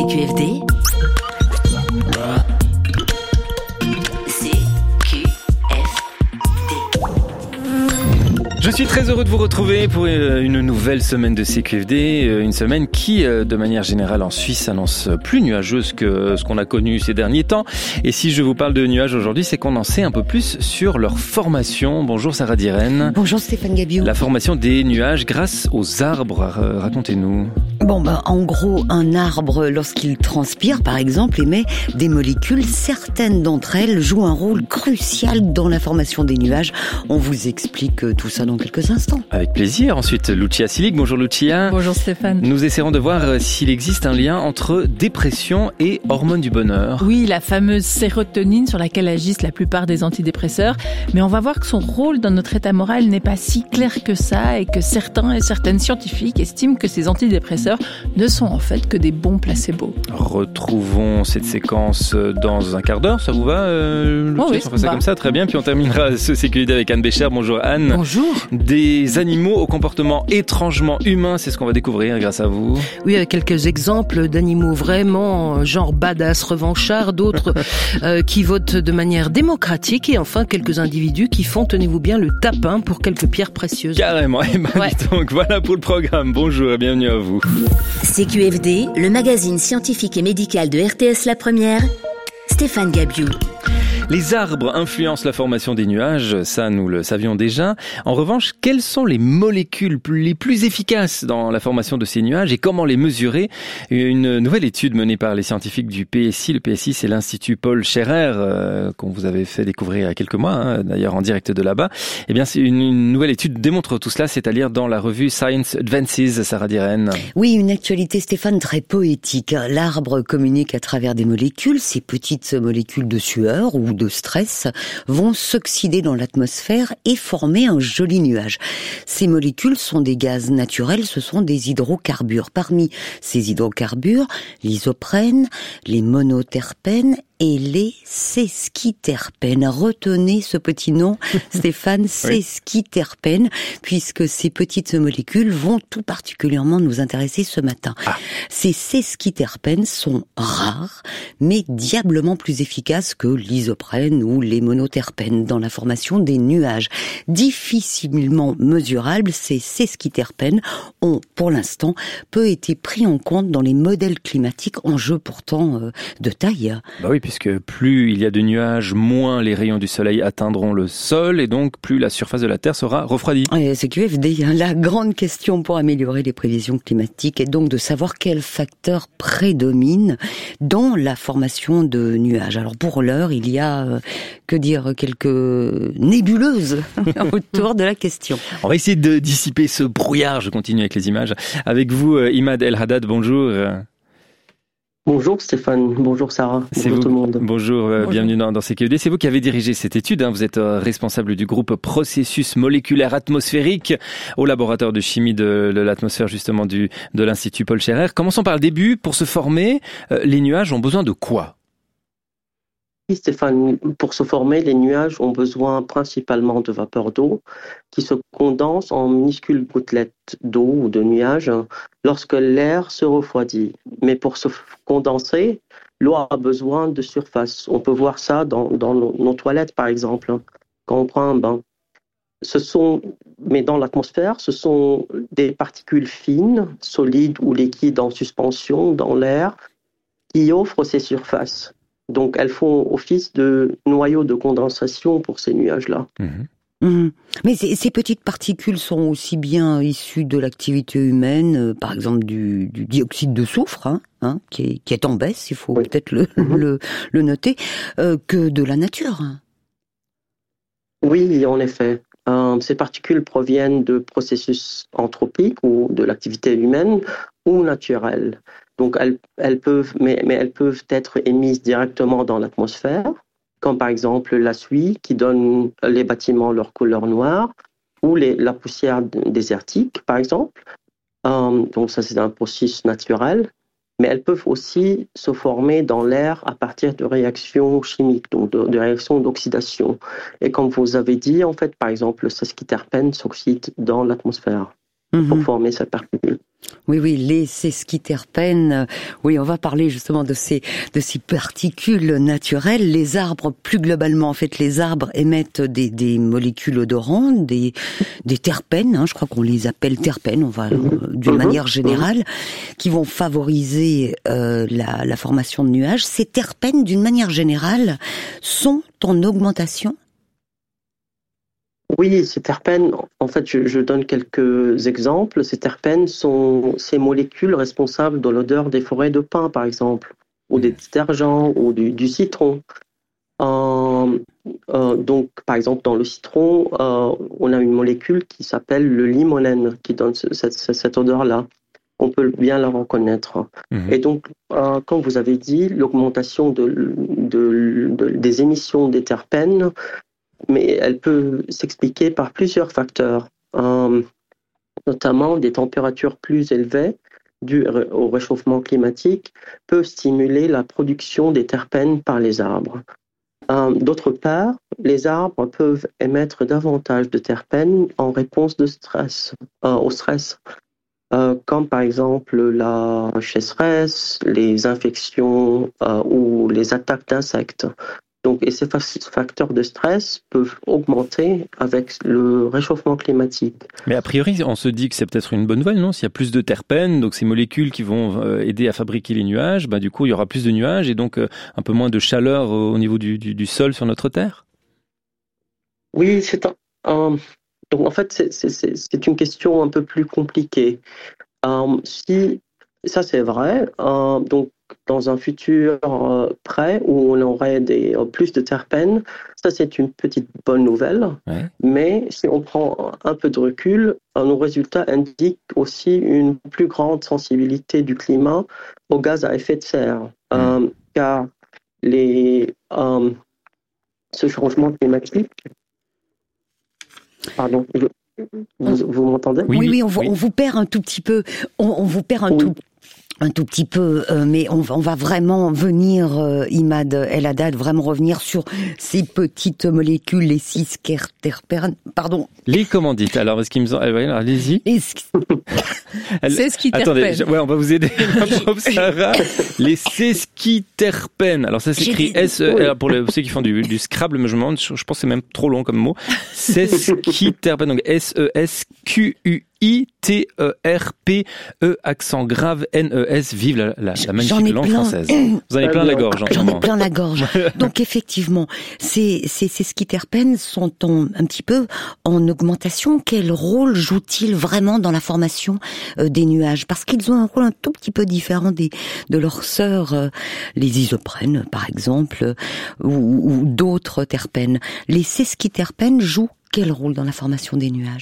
CQFD, Je suis très heureux de vous retrouver pour une nouvelle semaine de CQFD, une semaine qui, de manière générale en Suisse, s'annonce plus nuageuse que ce qu'on a connu ces derniers temps. Et si je vous parle de nuages aujourd'hui, c'est qu'on en sait un peu plus sur leur formation. Bonjour Sarah Diren. Bonjour Stéphane Gabiou. La formation des nuages grâce aux arbres, racontez-nous. En gros, un arbre, lorsqu'il transpire, par exemple, émet des molécules. Certaines d'entre elles jouent un rôle crucial dans la formation des nuages. On vous explique tout ça dans quelques instants. Avec plaisir. Ensuite, Lucia Silik. Bonjour Lucia. Bonjour Stéphane. Nous essaierons de voir s'il existe un lien entre dépression et hormones du bonheur. Oui, la fameuse sérotonine sur laquelle agissent la plupart des antidépresseurs. Mais on va voir que son rôle dans notre état moral n'est pas si clair que ça et que certains et certaines scientifiques estiment que ces antidépresseurs ne sont en fait que des bons placebos. Retrouvons cette séquence dans un quart d'heure, ça vous va Lucia, oui, on fait ça comme ça, très bien. Puis on terminera ce CQFD avec Anne Bécher. Bonjour Anne. Bonjour. Des animaux au comportement étrangement humain, c'est ce qu'on va découvrir grâce à vous. Oui, avec quelques exemples d'animaux vraiment genre badass revanchards, d'autres qui votent de manière démocratique et enfin quelques individus qui font, tenez-vous bien, le tapin pour quelques pierres précieuses. Carrément. Et donc voilà pour le programme. Bonjour et bienvenue à vous. CQFD, le magazine scientifique et médical de RTS La Première, Stéphane Gabiou. Les arbres influencent la formation des nuages, ça nous le savions déjà. En revanche, quelles sont les molécules les plus efficaces dans la formation de ces nuages et comment les mesurer? Une nouvelle étude menée par les scientifiques du PSI, le PSI c'est l'Institut Paul Scherrer, qu'on vous avait fait découvrir il y a quelques mois, d'ailleurs en direct de là-bas. Eh bien, c'est une nouvelle étude démontre tout cela, c'est à lire dans la revue Science Advances, Sarah Diren. Oui, une actualité, Stéphane, très poétique. L'arbre communique à travers des molécules, ces petites molécules de sueur ou de stress vont s'oxyder dans l'atmosphère et former un joli nuage. Ces molécules sont des gaz naturels, ce sont des hydrocarbures. Parmi ces hydrocarbures, l'isoprène, les monoterpènes et les sesquiterpènes. Retenez ce petit nom, Stéphane, sesquiterpènes, puisque ces petites molécules vont tout particulièrement nous intéresser ce matin. Ces sesquiterpènes sont rares, mais diablement plus efficaces que l'isoprène ou les monoterpènes dans la formation des nuages. Difficilement mesurables, ces sesquiterpènes ont, pour l'instant, peu été pris en compte dans les modèles climatiques, enjeu pourtant de taille. Bah oui, puisque plus il y a de nuages, moins les rayons du soleil atteindront le sol et donc plus la surface de la Terre sera refroidie. C'est QFD, la grande question pour améliorer les prévisions climatiques est donc de savoir quels facteurs prédominent dans la formation de nuages. Alors pour l'heure, il y a, quelques nébuleuses autour de la question. On va essayer de dissiper ce brouillard, je continue avec les images. Avec vous, Imad El Haddad, bonjour. Bonjour Stéphane, bonjour Sarah, bonjour tout le monde. Bonjour, bienvenue dans CQFD. C'est vous qui avez dirigé cette étude, vous êtes responsable du groupe Processus moléculaire atmosphérique au laboratoire de chimie de l'atmosphère justement de l'Institut Paul Scherrer. Commençons par le début. Pour se former, les nuages ont besoin de quoi ? Oui Stéphane, pour se former, les nuages ont besoin principalement de vapeur d'eau qui se condense en minuscules gouttelettes d'eau ou de nuages lorsque l'air se refroidit. Mais pour se condenser, l'eau a besoin de surface. On peut voir ça dans nos toilettes par exemple, quand on prend un bain. Mais dans l'atmosphère, ce sont des particules fines, solides ou liquides en suspension dans l'air qui offrent ces surfaces. Donc, elles font office de noyau de condensation pour ces nuages-là. Mais ces petites particules sont aussi bien issues de l'activité humaine, par exemple du dioxyde de soufre, qui est en baisse, il faut peut-être le noter, que de la nature. Oui, en effet. Ces particules proviennent de processus anthropiques ou de l'activité humaine ou naturelle. Donc, elles peuvent être émises directement dans l'atmosphère, comme par exemple la suie qui donne les bâtiments leur couleur noire, ou la poussière désertique, par exemple. Donc, ça, c'est un processus naturel. Mais elles peuvent aussi se former dans l'air à partir de réactions chimiques, donc de réactions d'oxydation. Et comme vous avez dit, en fait, par exemple, le sesquiterpène s'oxyde dans l'atmosphère. pour former cette particule. Oui, les sesquiterpènes. Oui, on va parler justement de ces particules naturelles. Les arbres, plus globalement, en fait, les arbres émettent des molécules odorantes, des terpènes. Je crois qu'on les appelle terpènes. On va d'une manière générale, qui vont favoriser la formation de nuages. Ces terpènes, d'une manière générale, sont en augmentation. Oui, ces terpènes, en fait, je donne quelques exemples. Ces terpènes sont ces molécules responsables de l'odeur des forêts de pins, par exemple, ou des détergents, ou du citron. Donc, par exemple, dans le citron, on a une molécule qui s'appelle le limonène, qui donne cette odeur-là. On peut bien la reconnaître. Et donc, comme vous avez dit, l'augmentation des émissions des terpènes, mais elle peut s'expliquer par plusieurs facteurs, notamment des températures plus élevées dues au réchauffement climatique peuvent stimuler la production des terpènes par les arbres. D'autre part, les arbres peuvent émettre davantage de terpènes en réponse au stress, comme par exemple la sécheresse, les infections ou les attaques d'insectes. Donc, et ces facteurs de stress peuvent augmenter avec le réchauffement climatique. Mais a priori, on se dit que c'est peut-être une bonne nouvelle, non ? S'il y a plus de terpènes, donc ces molécules qui vont aider à fabriquer les nuages, du coup, il y aura plus de nuages et donc un peu moins de chaleur au niveau du sol sur notre Terre ? Oui, donc en fait, c'est une question un peu plus compliquée. Si ça c'est vrai, donc dans un futur près où on aurait plus de terpènes, ça c'est une petite bonne nouvelle. Ouais. Mais si on prend un peu de recul, nos résultats indiquent aussi une plus grande sensibilité du climat aux gaz à effet de serre, car ce changement climatique. Pardon. Vous m'entendez ? Oui, on vous perd un tout petit peu. On vous perd un tout petit peu, mais on va vraiment venir, Imad El Haddad, vraiment revenir sur ces petites molécules, les sesquiterpènes. Pardon. Les commandites. Alors, est-ce qu'ils me ont... Allez-y. Sesquiterpènes. Attendez, on va vous aider, Sarah. Les sesquiterpènes. Alors, ça s'écrit pour ceux qui font du Scrabble, mais je me demande, je pense que c'est même trop long comme mot. Sesquiterpènes. Donc, SESQUITERPE, accent grave, NES, vive la magnifique langue française. Vous en avez plein la gorge. J'en ai plein la gorge. Donc effectivement, ces sesquiterpènes sont un petit peu en augmentation. Quel rôle jouent-ils vraiment dans la formation des nuages ? Parce qu'ils ont un rôle un tout petit peu différent de leurs sœurs, les isoprènes par exemple, ou d'autres terpènes. Les sesquiterpènes jouent quel rôle dans la formation des nuages ?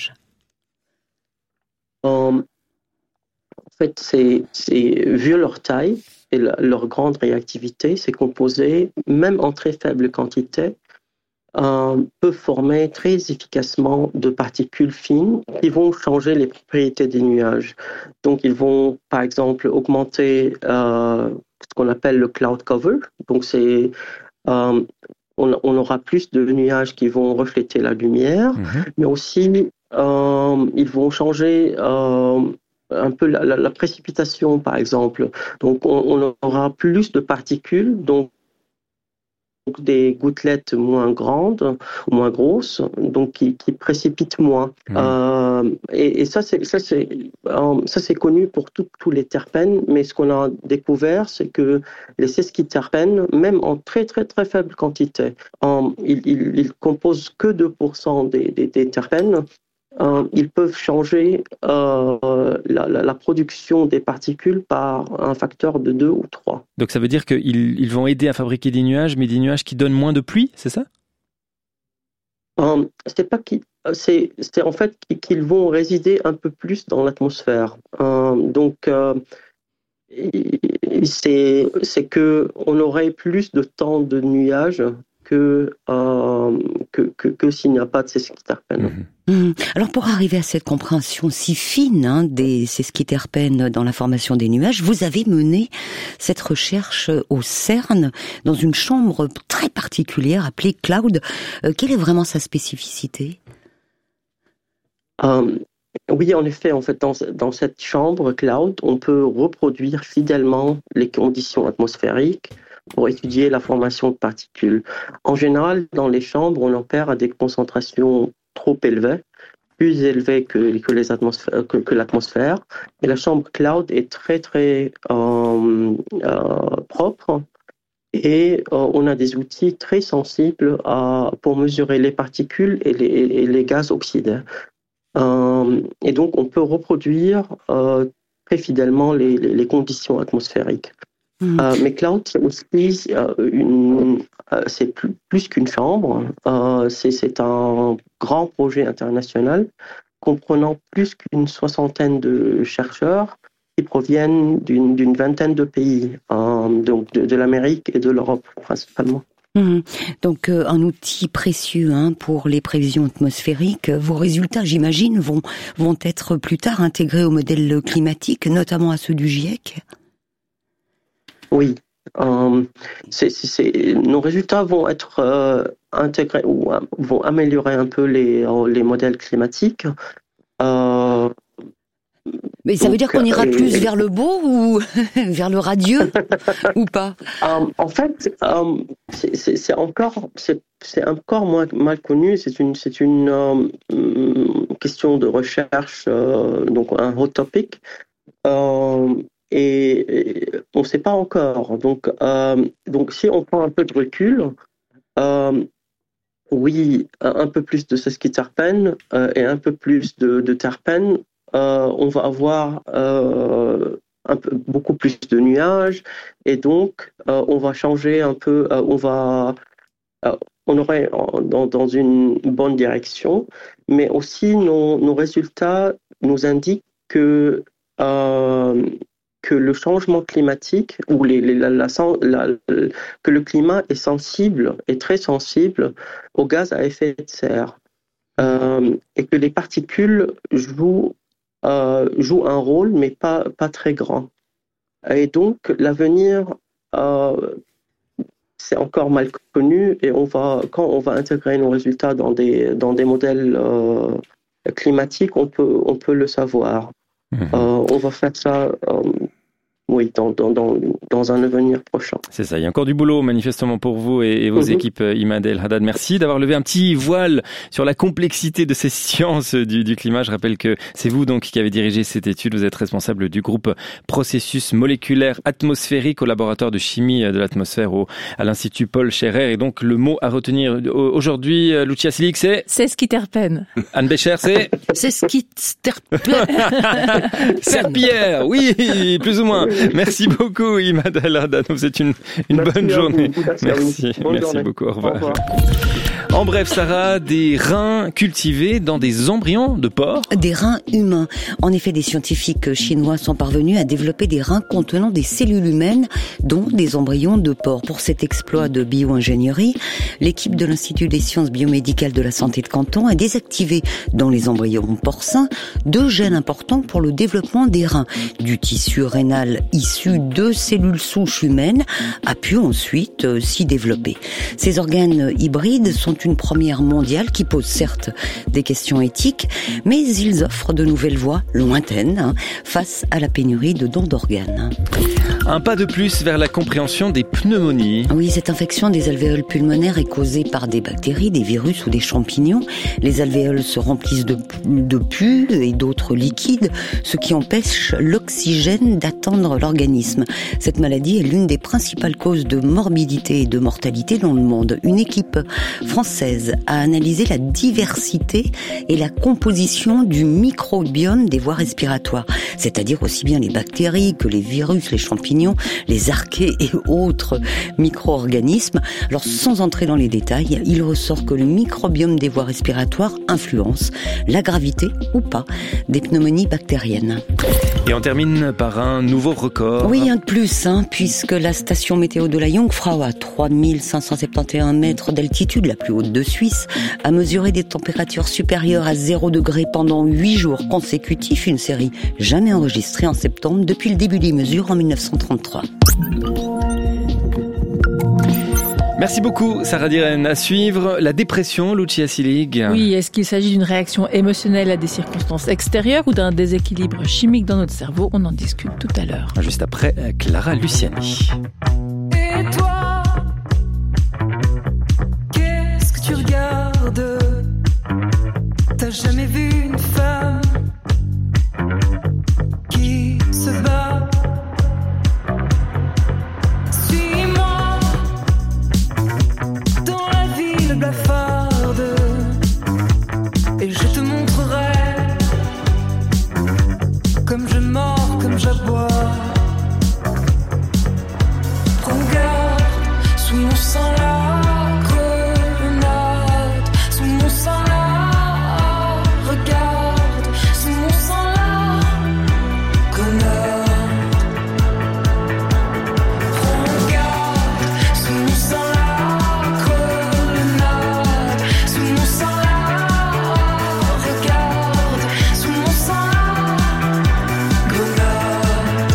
En fait, vu leur taille et leur grande réactivité, c'est composé, même en très faible quantité, peut former très efficacement de particules fines qui vont changer les propriétés des nuages. Donc, ils vont, par exemple, augmenter ce qu'on appelle le cloud cover. Donc, on aura plus de nuages qui vont refléter la lumière, mais aussi ils vont changer un peu la précipitation, par exemple. Donc, on aura plus de particules, donc des gouttelettes moins grandes ou moins grosses, donc qui précipitent moins. Et ça c'est connu pour tous les terpènes, mais ce qu'on a découvert, c'est que les sesquiterpènes, même en très très très faible quantité, ils composent que 2% des terpènes. Ils peuvent changer la production des particules par un facteur de 2 ou 3. Donc ça veut dire qu'ils vont aider à fabriquer des nuages, mais des nuages qui donnent moins de pluie, c'est ça ? C'est en fait qu'ils vont résider un peu plus dans l'atmosphère. Donc c'est que on aurait plus de temps de nuages que s'il n'y a pas de sesquiterpènes. Alors pour arriver à cette compréhension si fine des sesquiterpènes dans la formation des nuages, vous avez mené cette recherche au CERN dans une chambre très particulière appelée Cloud. Quelle est vraiment sa spécificité ? Oui, en effet, dans cette chambre cloud, on peut reproduire fidèlement les conditions atmosphériques pour étudier la formation de particules. En général, dans les chambres, on opère à des concentrations trop élevées, plus élevées que l'atmosphère. Et la chambre cloud est très, très propre. Et on a des outils très sensibles pour mesurer les particules et les gaz oxydés. Et donc, on peut reproduire très fidèlement les conditions atmosphériques. Mais cloud, c'est aussi c'est plus qu'une chambre. C'est un grand projet international comprenant plus qu'une 60aine de chercheurs qui proviennent d'une vingtaine de pays, donc de l'Amérique et de l'Europe principalement. Donc un outil précieux pour les prévisions atmosphériques. Vos résultats, j'imagine, vont être plus tard intégrés au modèle climatique, notamment à ceux du GIEC. Oui, nos résultats vont être intégrés ou vont améliorer un peu les modèles climatiques. Mais ça veut dire qu'on ira plus vers le beau ou vers le radieux ou pas? En fait, c'est encore moins mal connu. C'est une question de recherche, donc un hot topic. Et on ne sait pas encore. Donc si on prend un peu de recul, oui, un peu plus de sesquiterpènes et un peu plus de terpènes. On va avoir beaucoup plus de nuages et donc on va changer un peu, on aurait dans une bonne direction, mais aussi nos résultats nous indiquent que le changement climatique ou que le climat est très sensible aux gaz à effet de serre et que les particules jouent un rôle, mais pas très grand. Et donc, l'avenir, c'est encore mal connu, et quand on va intégrer nos résultats dans des modèles climatiques, on peut le savoir. On va faire ça oui, dans un avenir prochain. C'est ça, il y a encore du boulot manifestement pour vous et vos équipes, Imad El Haddad. Merci d'avoir levé un petit voile sur la complexité de ces sciences du climat. Je rappelle que c'est vous donc qui avez dirigé cette étude. Vous êtes responsable du groupe Processus moléculaire atmosphérique au laboratoire de chimie de l'atmosphère à l'Institut Paul Scherrer. Et donc le mot à retenir aujourd'hui, Lucia Silic, c'est sesquiterpène. Anne Bécher, c'est sesquiterpène. Serpillière, oui, plus ou moins. Merci beaucoup, Imad El Haddad. C'est une bonne journée. Merci beaucoup. Au revoir. En bref, Sarah, des reins cultivés dans des embryons de porc? Des reins humains. En effet, des scientifiques chinois sont parvenus à développer des reins contenant des cellules humaines, dont des embryons de porc. Pour cet exploit de bio-ingénierie, l'équipe de l'Institut des sciences biomédicales de la santé de Canton a désactivé dans les embryons porcins 2 gènes importants pour le développement des reins. Du tissu rénal issu de cellules souches humaines a pu ensuite s'y développer. Ces organes hybrides sont une première mondiale qui pose certes des questions éthiques, mais ils offrent de nouvelles voies lointaines face à la pénurie de dons d'organes. Un pas de plus vers la compréhension des pneumonies. Oui, cette infection des alvéoles pulmonaires est causée par des bactéries, des virus ou des champignons. Les alvéoles se remplissent de pus et d'autres liquides, ce qui empêche l'oxygène d'atteindre l'organisme. Cette maladie est l'une des principales causes de morbidité et de mortalité dans le monde. Une équipe française a analysé la diversité et la composition du microbiome des voies respiratoires, c'est-à-dire aussi bien les bactéries que les virus, les champignons, les archées et autres micro-organismes. Alors, sans entrer dans les détails, il ressort que le microbiome des voies respiratoires influence la gravité ou pas des pneumonies bactériennes. Et on termine par un nouveau record. Oui, un de plus, puisque la station météo de la Jungfrau, à 3571 mètres d'altitude, la plus haute de Suisse, a mesuré des températures supérieures à 0 degré pendant 8 jours consécutifs, une série jamais enregistrée en septembre depuis le début des mesures en 1933. Merci beaucoup, Sarah Diren. À suivre, la dépression, Lucia Sillig. Oui, est-ce qu'il s'agit d'une réaction émotionnelle à des circonstances extérieures ou d'un déséquilibre chimique dans notre cerveau? On en discute tout à l'heure. Juste après, Clara Luciani. Et toi, qu'est-ce que tu regardes? T'as jamais vu une femme qui se bat? Suis-moi dans la ville blafarde et je te montrerai comme je mords, comme j'aboie. Prends garde, sous mon sang la grenade, sous mon sang la regarde, sous mon sang la grenade. Prends garde, sous mon sang la grenade, sous mon sang la regarde, sous mon sang la grenade.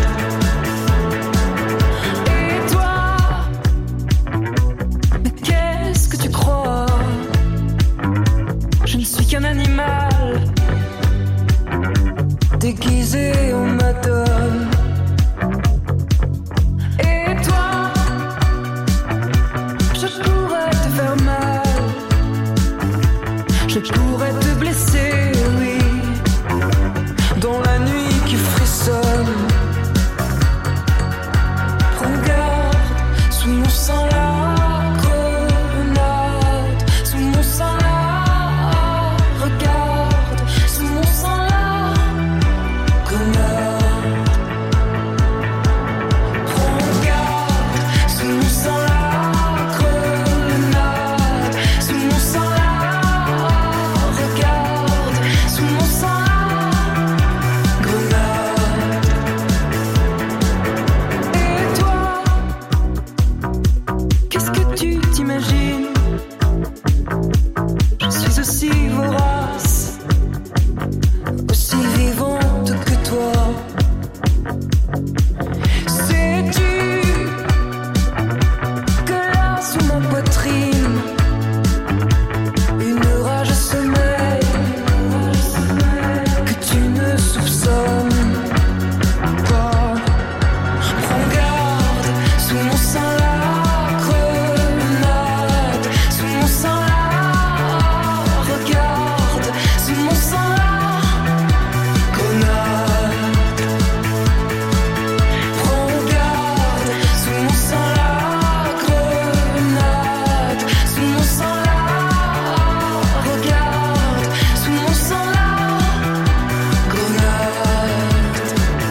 Et toi, mais qu'est-ce que tu crois? Je ne suis qu'un animal déguisé en madone. Et toi, je pourrais te faire mal, je pourrais te blesser, oui, dans la nuit qui frissonne. Prends garde, sous mon sang la grenade, sous mon sang la regarde, sous mon sang la grenade. Prends garde, sous mon sang la grenade, sous mon sang la regarde, sous mon sang la grenade. Et toi, qu'est-ce que tu t'imagines? Je suis aussi vorace, aussi vivante que toi. Sais-tu que là sous ma poitrine, une rage sommeille que tu ne soupçonnes pas? Prends garde, sous mon sang la grenade, sous mon sang la regarde, sous mon sang la grenade. Prends garde, sous mon sang la grenade, sous mon sang la regarde, sous mon sang la grenade.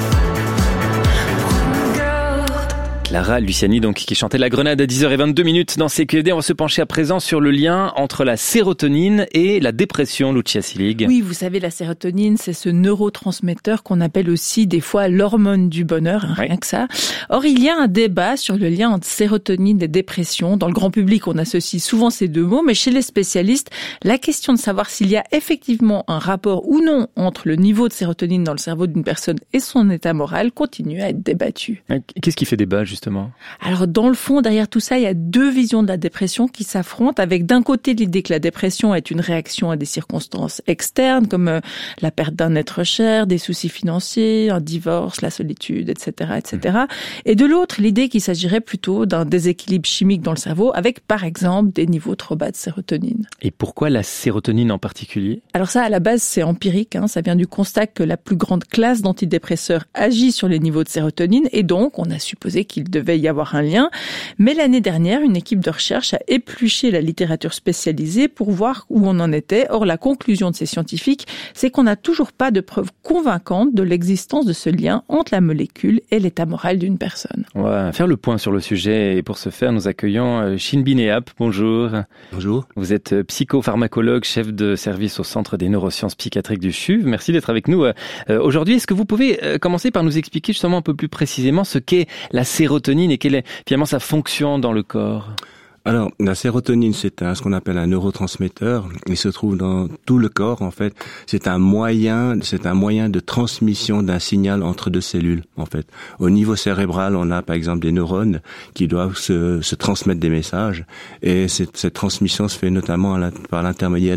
Prends garde. Clara Luciani, donc, qui chantait La Grenade à 10h22 dans CQFD. On va se pencher à présent sur le lien entre la sérotonine et la dépression, Lucia Sillig. Oui, vous savez, la sérotonine, c'est ce neurotransmetteur qu'on appelle aussi des fois l'hormone du bonheur, Oui. rien que ça. Or, il y a un débat sur le lien entre sérotonine et dépression. Dans le grand public, on associe souvent ces deux mots, mais chez les spécialistes, la question de savoir s'il y a effectivement un rapport ou non entre le niveau de sérotonine dans le cerveau d'une personne et son état moral continue à être débattue. Qu'est-ce qui fait débat, justement? Alors, dans le fond, derrière tout ça, il y a deux visions de la dépression qui s'affrontent, avec d'un côté l'idée que la dépression est une réaction à des circonstances externes, comme la perte d'un être cher, des soucis financiers, un divorce, la solitude, etc., etc. Et de l'autre, l'idée qu'il s'agirait plutôt d'un déséquilibre chimique dans le cerveau, avec, par exemple, des niveaux trop bas de sérotonine. Et pourquoi la sérotonine en particulier? Alors ça, à la base, c'est empirique, ça vient du constat que la plus grande classe d'antidépresseurs agit sur les niveaux de sérotonine, et donc, on a supposé qu'il devait y avoir un lien. Mais l'année dernière, une équipe de recherche a épluché la littérature spécialisée pour voir où on en était. Or, la conclusion de ces scientifiques, c'est qu'on n'a toujours pas de preuves convaincantes de l'existence de ce lien entre la molécule et l'état moral d'une personne. On va faire le point sur le sujet, et pour ce faire, nous accueillons Shinbi Neap. Bonjour. Bonjour. Vous êtes psychopharmacologue, chef de service au Centre des neurosciences psychiatriques du CHUV. Merci d'être avec nous aujourd'hui. Est-ce que vous pouvez commencer par nous expliquer justement un peu plus précisément ce qu'est la sérotonine et quelle est finalement sa fonction dans le corps? Alors, la sérotonine, c'est ce qu'on appelle un neurotransmetteur. Il se trouve dans tout le corps, en fait. C'est un moyen de transmission d'un signal entre deux cellules, en fait. Au niveau cérébral, on a, par exemple, des neurones qui doivent se transmettre des messages. Et cette transmission se fait notamment par l'intermédiaire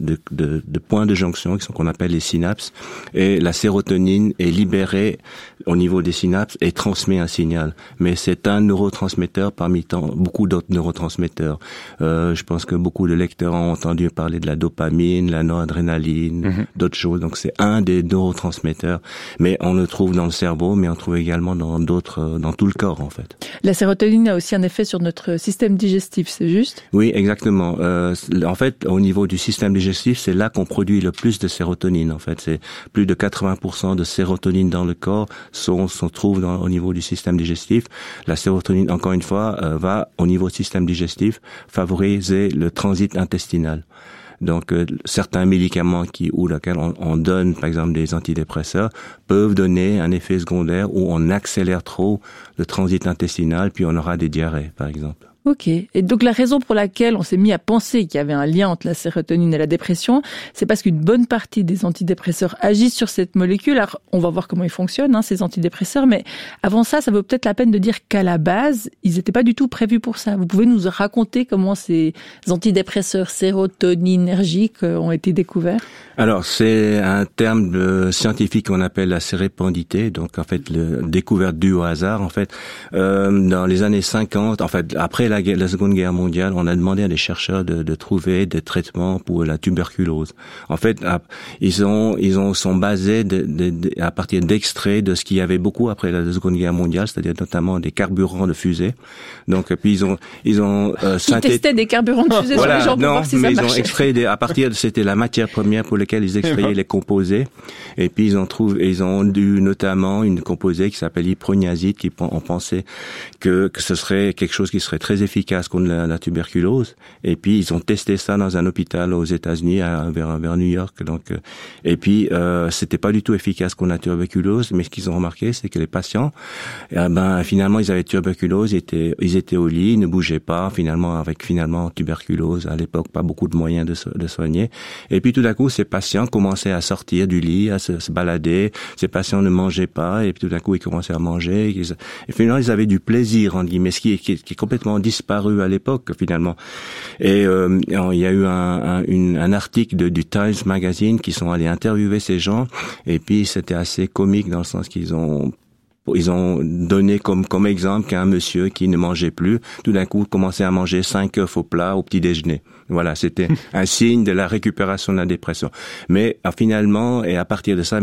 de points de jonction qu'on appelle les synapses. Et la sérotonine est libérée au niveau des synapses et transmet un signal. Mais c'est un neurotransmetteur parmi beaucoup d'autres neurotransmetteurs. Je pense que beaucoup de lecteurs ont entendu parler de la dopamine, la noradrénaline, d'autres choses. Donc c'est un des neurotransmetteurs, mais on le trouve dans le cerveau, mais on le trouve également dans tout le corps en fait. La sérotonine a aussi un effet sur notre système digestif, c'est juste ? Oui, exactement. En fait, au niveau du système digestif, c'est là qu'on produit le plus de sérotonine. En fait, c'est plus de 80% de sérotonine dans le corps se trouve au niveau du système digestif. La sérotonine, encore une fois, va au niveau du système digestif favoriser le transit intestinal. Donc, certains médicaments auxquels on donne, par exemple, des antidépresseurs, peuvent donner un effet secondaire où on accélère trop le transit intestinal, puis on aura des diarrhées, par exemple. Ok. Et donc la raison pour laquelle on s'est mis à penser qu'il y avait un lien entre la sérotonine et la dépression, c'est parce qu'une bonne partie des antidépresseurs agissent sur cette molécule. Alors on va voir comment ils fonctionnent, ces antidépresseurs. Mais avant ça vaut peut-être la peine de dire qu'à la base, ils n'étaient pas du tout prévus pour ça. Vous pouvez nous raconter comment ces antidépresseurs sérotoninergiques ont été découverts ? Alors c'est un terme scientifique qu'on appelle la sérépendité. Donc en fait, découverte due au hasard. En fait, dans les années 50, en fait après la Seconde Guerre mondiale, on a demandé à des chercheurs de trouver des traitements pour la tuberculose. En fait, ils sont basés à partir d'extraits de ce qu'il y avait beaucoup après la Seconde Guerre mondiale, c'est-à-dire notamment des carburants de fusée. Donc puis ils testaient des carburants de fusée sur les gens pour voir si ça marchait. Ils ont extrait c'était la matière première pour laquelle ils extrayaient les composés. Et puis ils ont eu notamment une composée qui s'appelle l'iproniazide, on pensait que ce serait quelque chose qui serait très efficace contre la tuberculose. Et puis ils ont testé ça dans un hôpital aux États-Unis vers New York. Donc et puis c'était pas du tout efficace contre la tuberculose, mais ce qu'ils ont remarqué, c'est que les patients finalement ils avaient tuberculose, ils étaient au lit, ils ne bougeaient pas, finalement tuberculose à l'époque, pas beaucoup de moyens de soigner. Et puis tout d'un coup ces patients commençaient à sortir du lit, à se balader, ces patients ne mangeaient pas et puis tout d'un coup ils commençaient à manger et finalement ils avaient du plaisir en guillemets, ce qui est complètement disparu à l'époque finalement. Et il y a eu un article du Times Magazine qui sont allés interviewer ces gens et puis c'était assez comique dans le sens qu'ils ont donné comme exemple qu'un monsieur qui ne mangeait plus, tout d'un coup commençait à manger 5 œufs au plat au petit déjeuner. Voilà, c'était un signe de la récupération de la dépression. Mais finalement, et à partir de ça,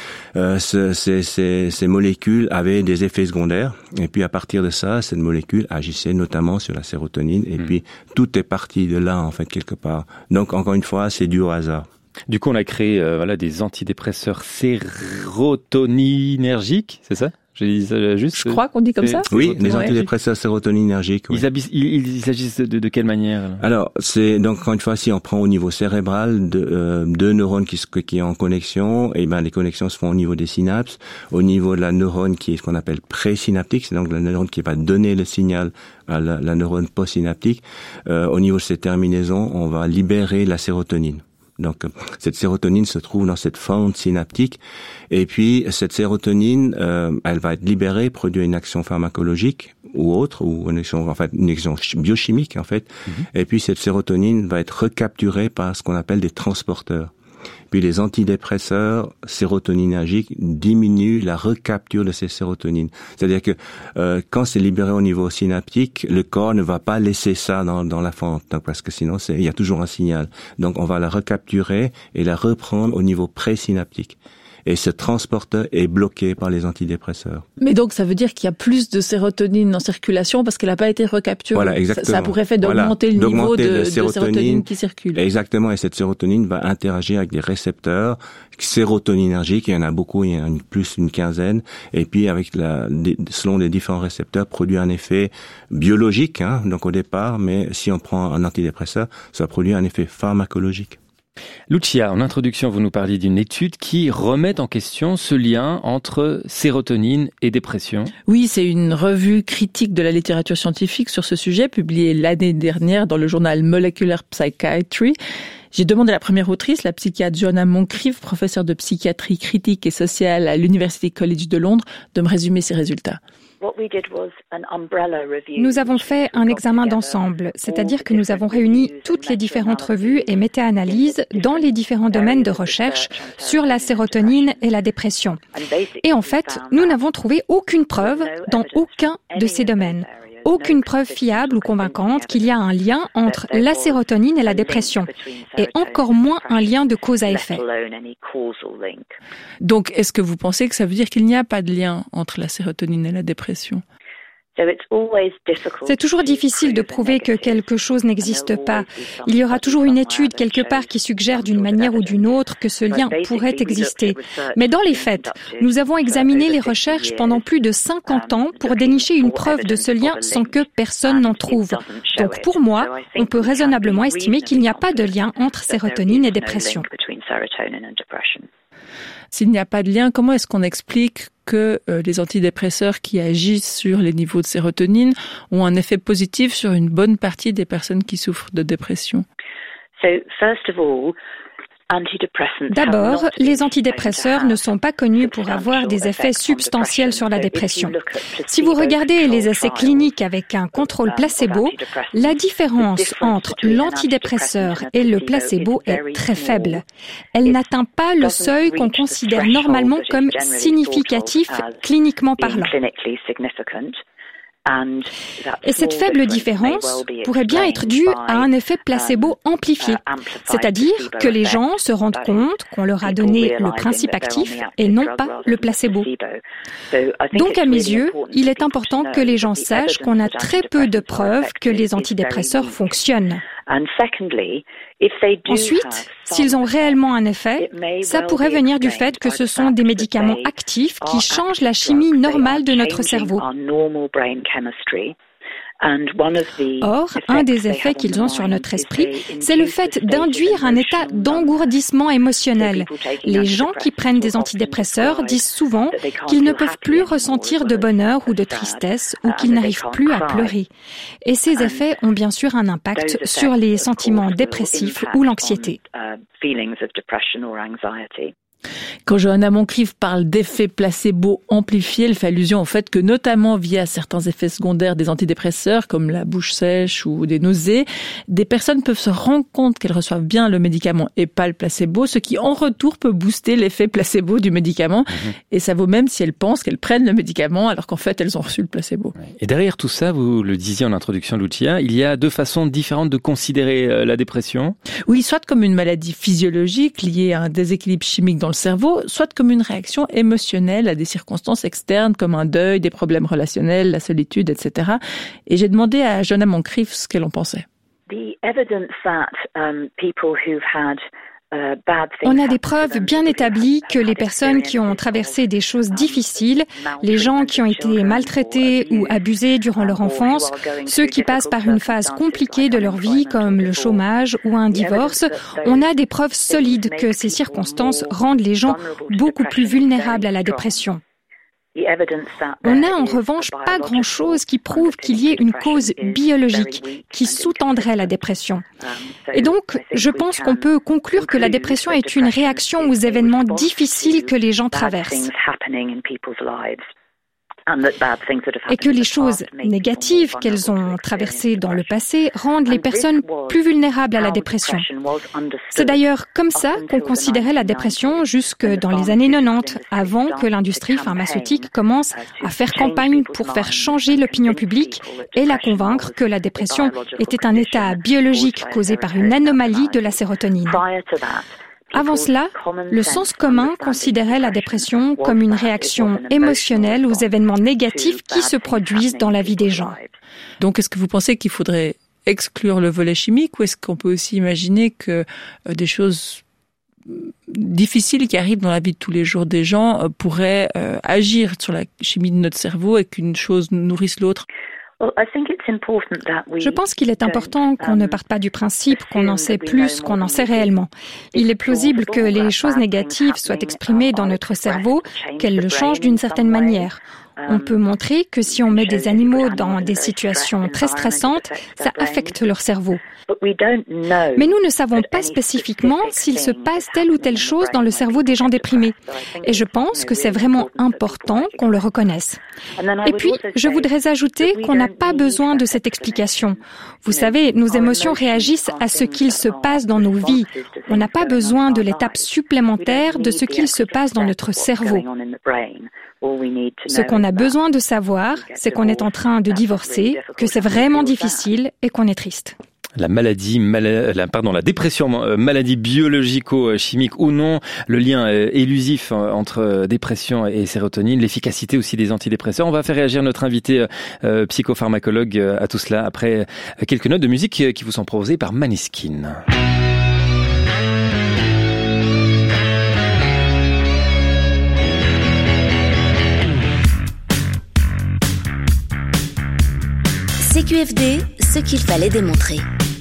ces molécules avaient des effets secondaires. Et puis à partir de ça, cette molécule agissait notamment sur la sérotonine. Et puis tout est parti de là, en fait, quelque part. Donc encore une fois, c'est dû au hasard. Du coup, on a créé des antidépresseurs sérotoninergiques, c'est ça ? J'ai dit ça juste. Je crois qu'on dit comme ça. Oui, les antidépresseurs sérotoninergiques. Oui. Ils agissent de quelle manière ? Alors, c'est donc encore une fois, si on prend au niveau cérébral deux neurones qui sont en connexion, et les connexions se font au niveau des synapses, au niveau de la neurone qui est ce qu'on appelle présynaptique, c'est donc la neurone qui va donner le signal à la neurone postsynaptique. Au niveau de ces terminaisons, on va libérer la sérotonine. Donc cette sérotonine se trouve dans cette fente synaptique et puis cette sérotonine elle va être libérée, produire une action pharmacologique ou autre ou une action biochimique en fait. Et puis cette sérotonine va être recapturée par ce qu'on appelle des transporteurs. Puis les antidépresseurs sérotoninergiques diminuent la recapture de ces sérotonines. C'est-à-dire que quand c'est libéré au niveau synaptique, le corps ne va pas laisser ça dans la fente, donc, parce que sinon il y a toujours un signal. Donc on va la recapturer et la reprendre au niveau présynaptique. Et ce transporteur est bloqué par les antidépresseurs. Mais donc, ça veut dire qu'il y a plus de sérotonine en circulation parce qu'elle n'a pas été recapturée. Voilà, exactement. Ça a pour effet d'augmenter le niveau de sérotonine qui circule. Exactement, et cette sérotonine va interagir avec des récepteurs sérotoninergiques, il y en a beaucoup, il y en a plus d'une quinzaine, et puis selon les différents récepteurs, produit un effet biologique, donc au départ, mais si on prend un antidépresseur, ça produit un effet pharmacologique. Lucia, en introduction, vous nous parliez d'une étude qui remet en question ce lien entre sérotonine et dépression. Oui, c'est une revue critique de la littérature scientifique sur ce sujet, publiée l'année dernière dans le journal Molecular Psychiatry. J'ai demandé à la première autrice, la psychiatre Joanna Moncrief, professeure de psychiatrie critique et sociale à l'University College de Londres, de me résumer ses résultats. Nous avons fait un examen d'ensemble, c'est-à-dire que nous avons réuni toutes les différentes revues et méta-analyses dans les différents domaines de recherche sur la sérotonine et la dépression. Et en fait, nous n'avons trouvé aucune preuve dans aucun de ces domaines. Aucune preuve fiable ou convaincante qu'il y a un lien entre la sérotonine et la dépression, et encore moins un lien de cause à effet. Donc, est-ce que vous pensez que ça veut dire qu'il n'y a pas de lien entre la sérotonine et la dépression ? C'est toujours difficile de prouver que quelque chose n'existe pas. Il y aura toujours une étude quelque part qui suggère d'une manière ou d'une autre que ce lien pourrait exister. Mais dans les faits, nous avons examiné les recherches pendant plus de 50 ans pour dénicher une preuve de ce lien sans que personne n'en trouve. Donc pour moi, on peut raisonnablement estimer qu'il n'y a pas de lien entre sérotonine et dépression. S'il n'y a pas de lien, comment est-ce qu'on explique que les antidépresseurs qui agissent sur les niveaux de sérotonine ont un effet positif sur une bonne partie des personnes qui souffrent de dépression? D'abord, les antidépresseurs ne sont pas connus pour avoir des effets substantiels sur la dépression. Si vous regardez les essais cliniques avec un contrôle placebo, la différence entre l'antidépresseur et le placebo est très faible. Elle n'atteint pas le seuil qu'on considère normalement comme significatif cliniquement parlant. Et cette faible différence pourrait bien être due à un effet placebo amplifié, c'est-à-dire que les gens se rendent compte qu'on leur a donné le principe actif et non pas le placebo. Donc à mes yeux, il est important que les gens sachent qu'on a très peu de preuves que les antidépresseurs fonctionnent. Ensuite, s'ils ont réellement un effet, ça pourrait venir du fait que ce sont des médicaments actifs qui changent la chimie normale de notre cerveau. Or, un des effets qu'ils ont sur notre esprit, c'est le fait d'induire un état d'engourdissement émotionnel. Les gens qui prennent des antidépresseurs disent souvent qu'ils ne peuvent plus ressentir de bonheur ou de tristesse ou qu'ils n'arrivent plus à pleurer. Et ces effets ont bien sûr un impact sur les sentiments dépressifs ou l'anxiété. Quand Joanna Moncrief parle d'effet placebo amplifié, elle fait allusion au fait que notamment via certains effets secondaires des antidépresseurs comme la bouche sèche ou des nausées, des personnes peuvent se rendre compte qu'elles reçoivent bien le médicament et pas le placebo, ce qui en retour peut booster l'effet placebo du médicament. Et ça vaut même si elles pensent qu'elles prennent le médicament alors qu'en fait elles ont reçu le placebo. Et derrière tout ça, vous le disiez en introduction, Lucia, il y a deux façons différentes de considérer la dépression. Oui, soit comme une maladie physiologique liée à un déséquilibre chimique dans le cerveau, soit comme une réaction émotionnelle à des circonstances externes comme un deuil, des problèmes relationnels, la solitude, etc. Et j'ai demandé à Joanna Moncrief ce qu'elle en pensait. On a des preuves bien établies que les personnes qui ont traversé des choses difficiles, les gens qui ont été maltraités ou abusés durant leur enfance, ceux qui passent par une phase compliquée de leur vie comme le chômage ou un divorce, on a des preuves solides que ces circonstances rendent les gens beaucoup plus vulnérables à la dépression. On n'a en revanche pas grand-chose qui prouve qu'il y ait une cause biologique qui sous-tendrait la dépression. Et donc, je pense qu'on peut conclure que la dépression est une réaction aux événements difficiles que les gens traversent. Et que les choses négatives qu'elles ont traversées dans le passé rendent les personnes plus vulnérables à la dépression. C'est d'ailleurs comme ça qu'on considérait la dépression jusque dans les années 90, avant que l'industrie pharmaceutique commence à faire campagne pour faire changer l'opinion publique et la convaincre que la dépression était un état biologique causé par une anomalie de la sérotonine. Avant cela, le sens commun considérait la dépression comme une réaction émotionnelle aux événements négatifs qui se produisent dans la vie des gens. Donc, est-ce que vous pensez qu'il faudrait exclure le volet chimique ou est-ce qu'on peut aussi imaginer que des choses difficiles qui arrivent dans la vie de tous les jours des gens pourraient agir sur la chimie de notre cerveau et qu'une chose nourrisse l'autre? Je pense qu'il est important qu'on ne parte pas du principe qu'on en sait plus qu'on en sait réellement. Il est plausible que les choses négatives soient exprimées dans notre cerveau, qu'elles le changent d'une certaine manière. On peut montrer que si on met des animaux dans des situations très stressantes, ça affecte leur cerveau. Mais nous ne savons pas spécifiquement s'il se passe telle ou telle chose dans le cerveau des gens déprimés. Et je pense que c'est vraiment important qu'on le reconnaisse. Et puis, je voudrais ajouter qu'on n'a pas besoin de cette explication. Vous savez, nos émotions réagissent à ce qu'il se passe dans nos vies. On n'a pas besoin de l'étape supplémentaire de ce qu'il se passe dans notre cerveau. Ce qu'on a besoin de savoir, c'est qu'on est en train de divorcer, que c'est vraiment difficile et qu'on est triste. La dépression, maladie biologico-chimique ou non, le lien élusif entre dépression et sérotonine, l'efficacité aussi des antidépresseurs. On va faire réagir notre invité psychopharmacologue à tout cela après quelques notes de musique qui vous sont proposées par Maneskin. CQFD, ce qu'il fallait démontrer.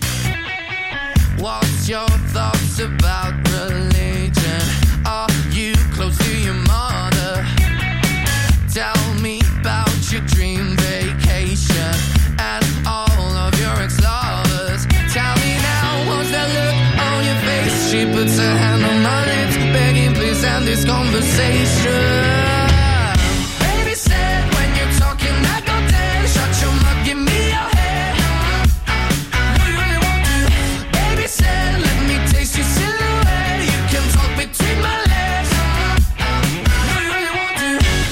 What's your thoughts about religion? Are you close to your mother? Tell me about your dream vacation and all of your ex-lovers. Tell me now, what's that look on your face? She puts her hand on my lips, begging please end this conversation. Baby said when you're talking I go dead. Shut your mouth, give me your head. Do you really want to? Baby said let me taste your silhouette. You can talk between my legs. Do you really want to?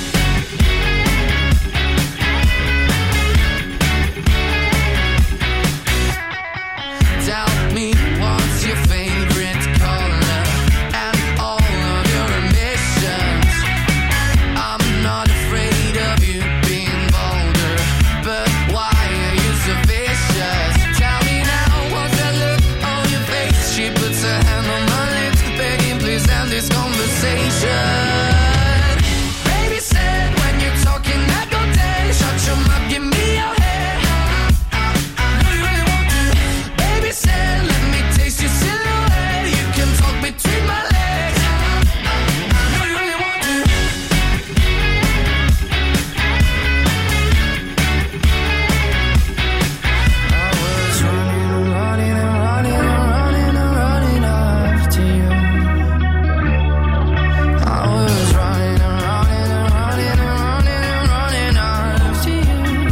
Tell me what's your favorite color and all of your ambitions. I'm not afraid of you being bolder, but why are you so vicious? Tell me now, what's that look on your face? She puts her hand on my lips, begging please end this conversation. Baby said when you're talking I go dead. Shut your mouth, give me your head. Do you really want to? Baby said let me taste your silhouette. You can talk between my legs. Do you really want to? I was running after you. I was running after you.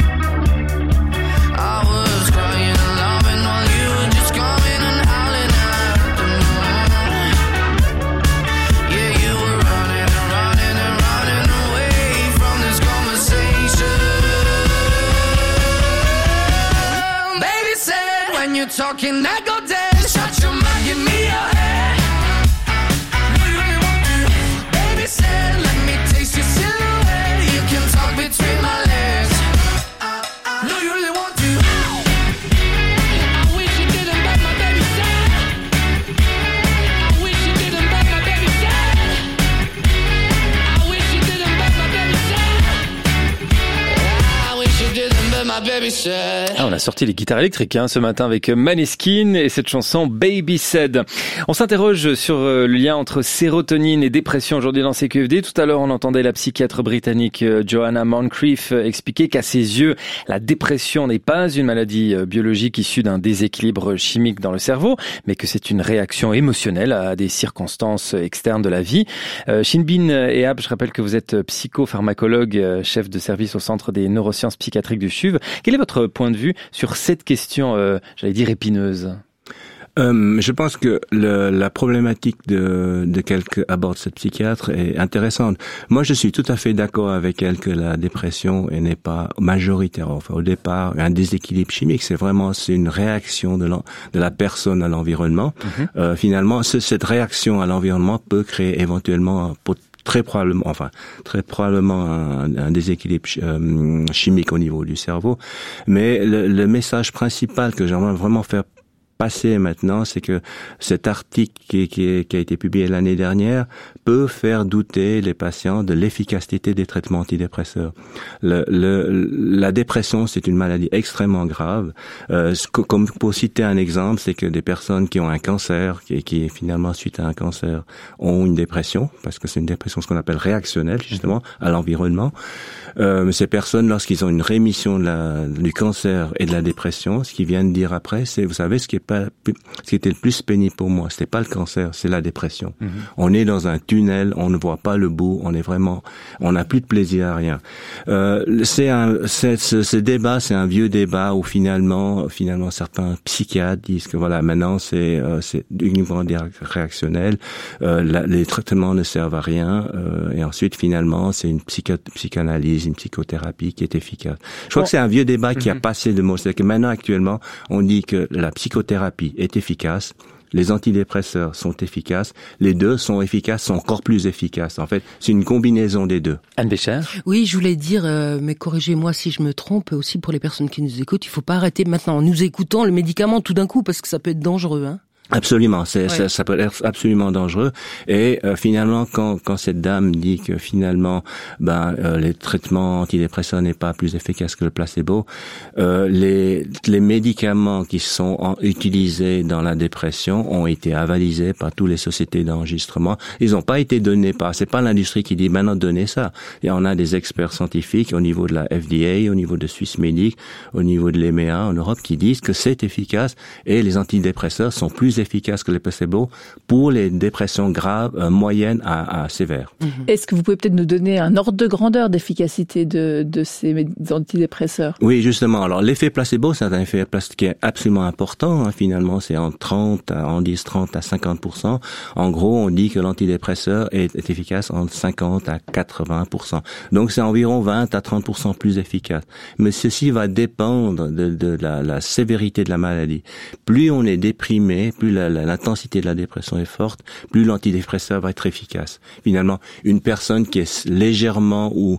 I was crying and loving while you were just coming and howling at the moon. Yeah, you were running away from this conversation. Baby said when you're talking I go dead. Shut your mouth, give me your head. Do you really want to? Baby said let me taste your silhouette. You can talk between my legs. Do you really want to? I wish you didn't, but my baby said. I wish you didn't, but my baby said. I wish you didn't, but my baby said. I wish you didn't, but my baby said. Ah, on a sorti les guitares électriques ce matin avec Maneskin et cette chanson Baby Said. On s'interroge sur le lien entre sérotonine et dépression aujourd'hui dans CQFD. Tout à l'heure, on entendait la psychiatre britannique Joanna Moncrief expliquer qu'à ses yeux, la dépression n'est pas une maladie biologique issue d'un déséquilibre chimique dans le cerveau, mais que c'est une réaction émotionnelle à des circonstances externes de la vie. Shinbin Ehab, je rappelle que vous êtes psychopharmacologue, chef de service au Centre des neurosciences psychiatriques du CHUV. Quel est votre point de vue sur cette question, j'allais dire, épineuse? Je pense que la problématique de qu'elle aborde cette psychiatre est intéressante. Moi, je suis tout à fait d'accord avec elle que la dépression n'est pas majoritaire. Enfin, au départ, un déséquilibre chimique, c'est une réaction de la personne à l'environnement. Finalement, cette réaction à l'environnement peut créer éventuellement très probablement un déséquilibre chimique au niveau du cerveau. Mais le message principal que j'aimerais vraiment faire passé maintenant, c'est que cet article qui a été publié l'année dernière peut faire douter les patients de l'efficacité des traitements antidépresseurs. La dépression, c'est une maladie extrêmement grave. Comme pour citer un exemple, c'est que des personnes qui ont un cancer, qui finalement suite à un cancer, ont une dépression, parce que c'est une dépression ce qu'on appelle réactionnelle, justement, à l'environnement. Ces personnes, lorsqu'ils ont une rémission du cancer et de la dépression, ce qu'ils viennent dire après, c'est, vous savez, ce qui était le plus pénible pour moi, c'était pas le cancer, c'est la dépression. On est dans un tunnel, on ne voit pas le bout, on n'a plus de plaisir à rien. Ce débat, c'est un vieux débat où finalement certains psychiatres disent que voilà, maintenant c'est uniquement réactionnel, les traitements ne servent à rien, et ensuite finalement c'est une psychanalyse, une psychothérapie qui est efficace. Je crois que c'est un vieux débat qui a passé de mots. C'est que maintenant, actuellement, on dit que la psychothérapie est efficace, les antidépresseurs sont efficaces, les deux sont efficaces, sont encore plus efficaces. En fait, c'est une combinaison des deux. Anne Bécher. Oui, je voulais dire, mais corrigez-moi si je me trompe, aussi pour les personnes qui nous écoutent, il faut pas arrêter maintenant en nous écoutant le médicament tout d'un coup, parce que ça peut être dangereux, hein. Absolument, ça peut être absolument dangereux. Et finalement, quand cette dame dit que finalement, les traitements antidépresseurs n'est pas plus efficace que le placebo, les médicaments qui sont utilisés dans la dépression ont été avalisés par toutes les sociétés d'enregistrement. Ils n'ont pas été donnés c'est pas l'industrie qui dit maintenant donnez ça. Et on a des experts scientifiques au niveau de la FDA, au niveau de Swissmedic, au niveau de l'EMEA en Europe qui disent que c'est efficace et les antidépresseurs sont plus efficaces que les placebos pour les dépressions graves, moyennes à sévères. Est-ce que vous pouvez peut-être nous donner un ordre de grandeur d'efficacité de ces antidépresseurs? Oui, justement. Alors, l'effet placebo, c'est un effet qui est absolument important. Hein, finalement, c'est en 30 à 50%. En gros, on dit que l'antidépresseur est efficace entre 50 à 80%. Donc, c'est environ 20 à 30% plus efficace. Mais ceci va dépendre de la sévérité de la maladie. Plus on est déprimé, plus l'intensité de la dépression est forte, plus l'antidépresseur va être efficace. Finalement, une personne qui est légèrement ou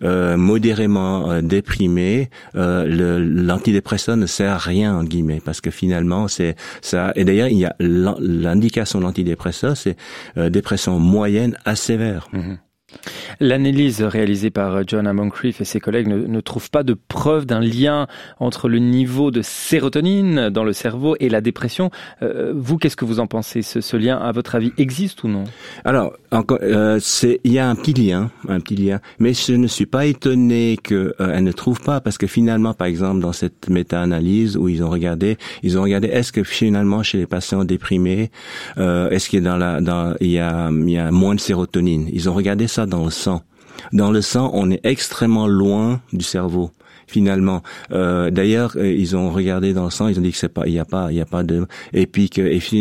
modérément déprimée, l'antidépresseur ne sert à rien, en guillemets, parce que finalement, c'est ça. Et d'ailleurs, il y a l'indication de l'antidépresseur, c'est dépression moyenne à sévère. L'analyse réalisée par Joanna Moncrief et ses collègues ne trouve pas de preuve d'un lien entre le niveau de sérotonine dans le cerveau et la dépression. Vous, qu'est-ce que vous en pensez? Ce lien, à votre avis, existe ou non? Alors, il y a un petit lien, mais je ne suis pas étonné qu'elle ne trouve pas, parce que finalement, par exemple, dans cette méta-analyse où ils ont regardé, est-ce que finalement chez les patients déprimés, est-ce qu'il y a il y a moins de sérotonine? Ils ont regardé ça dans le sang. Dans le sang, on est extrêmement loin du cerveau. Finalement, d'ailleurs, ils ont regardé dans le sang, ils ont dit que il y a pas de, et puis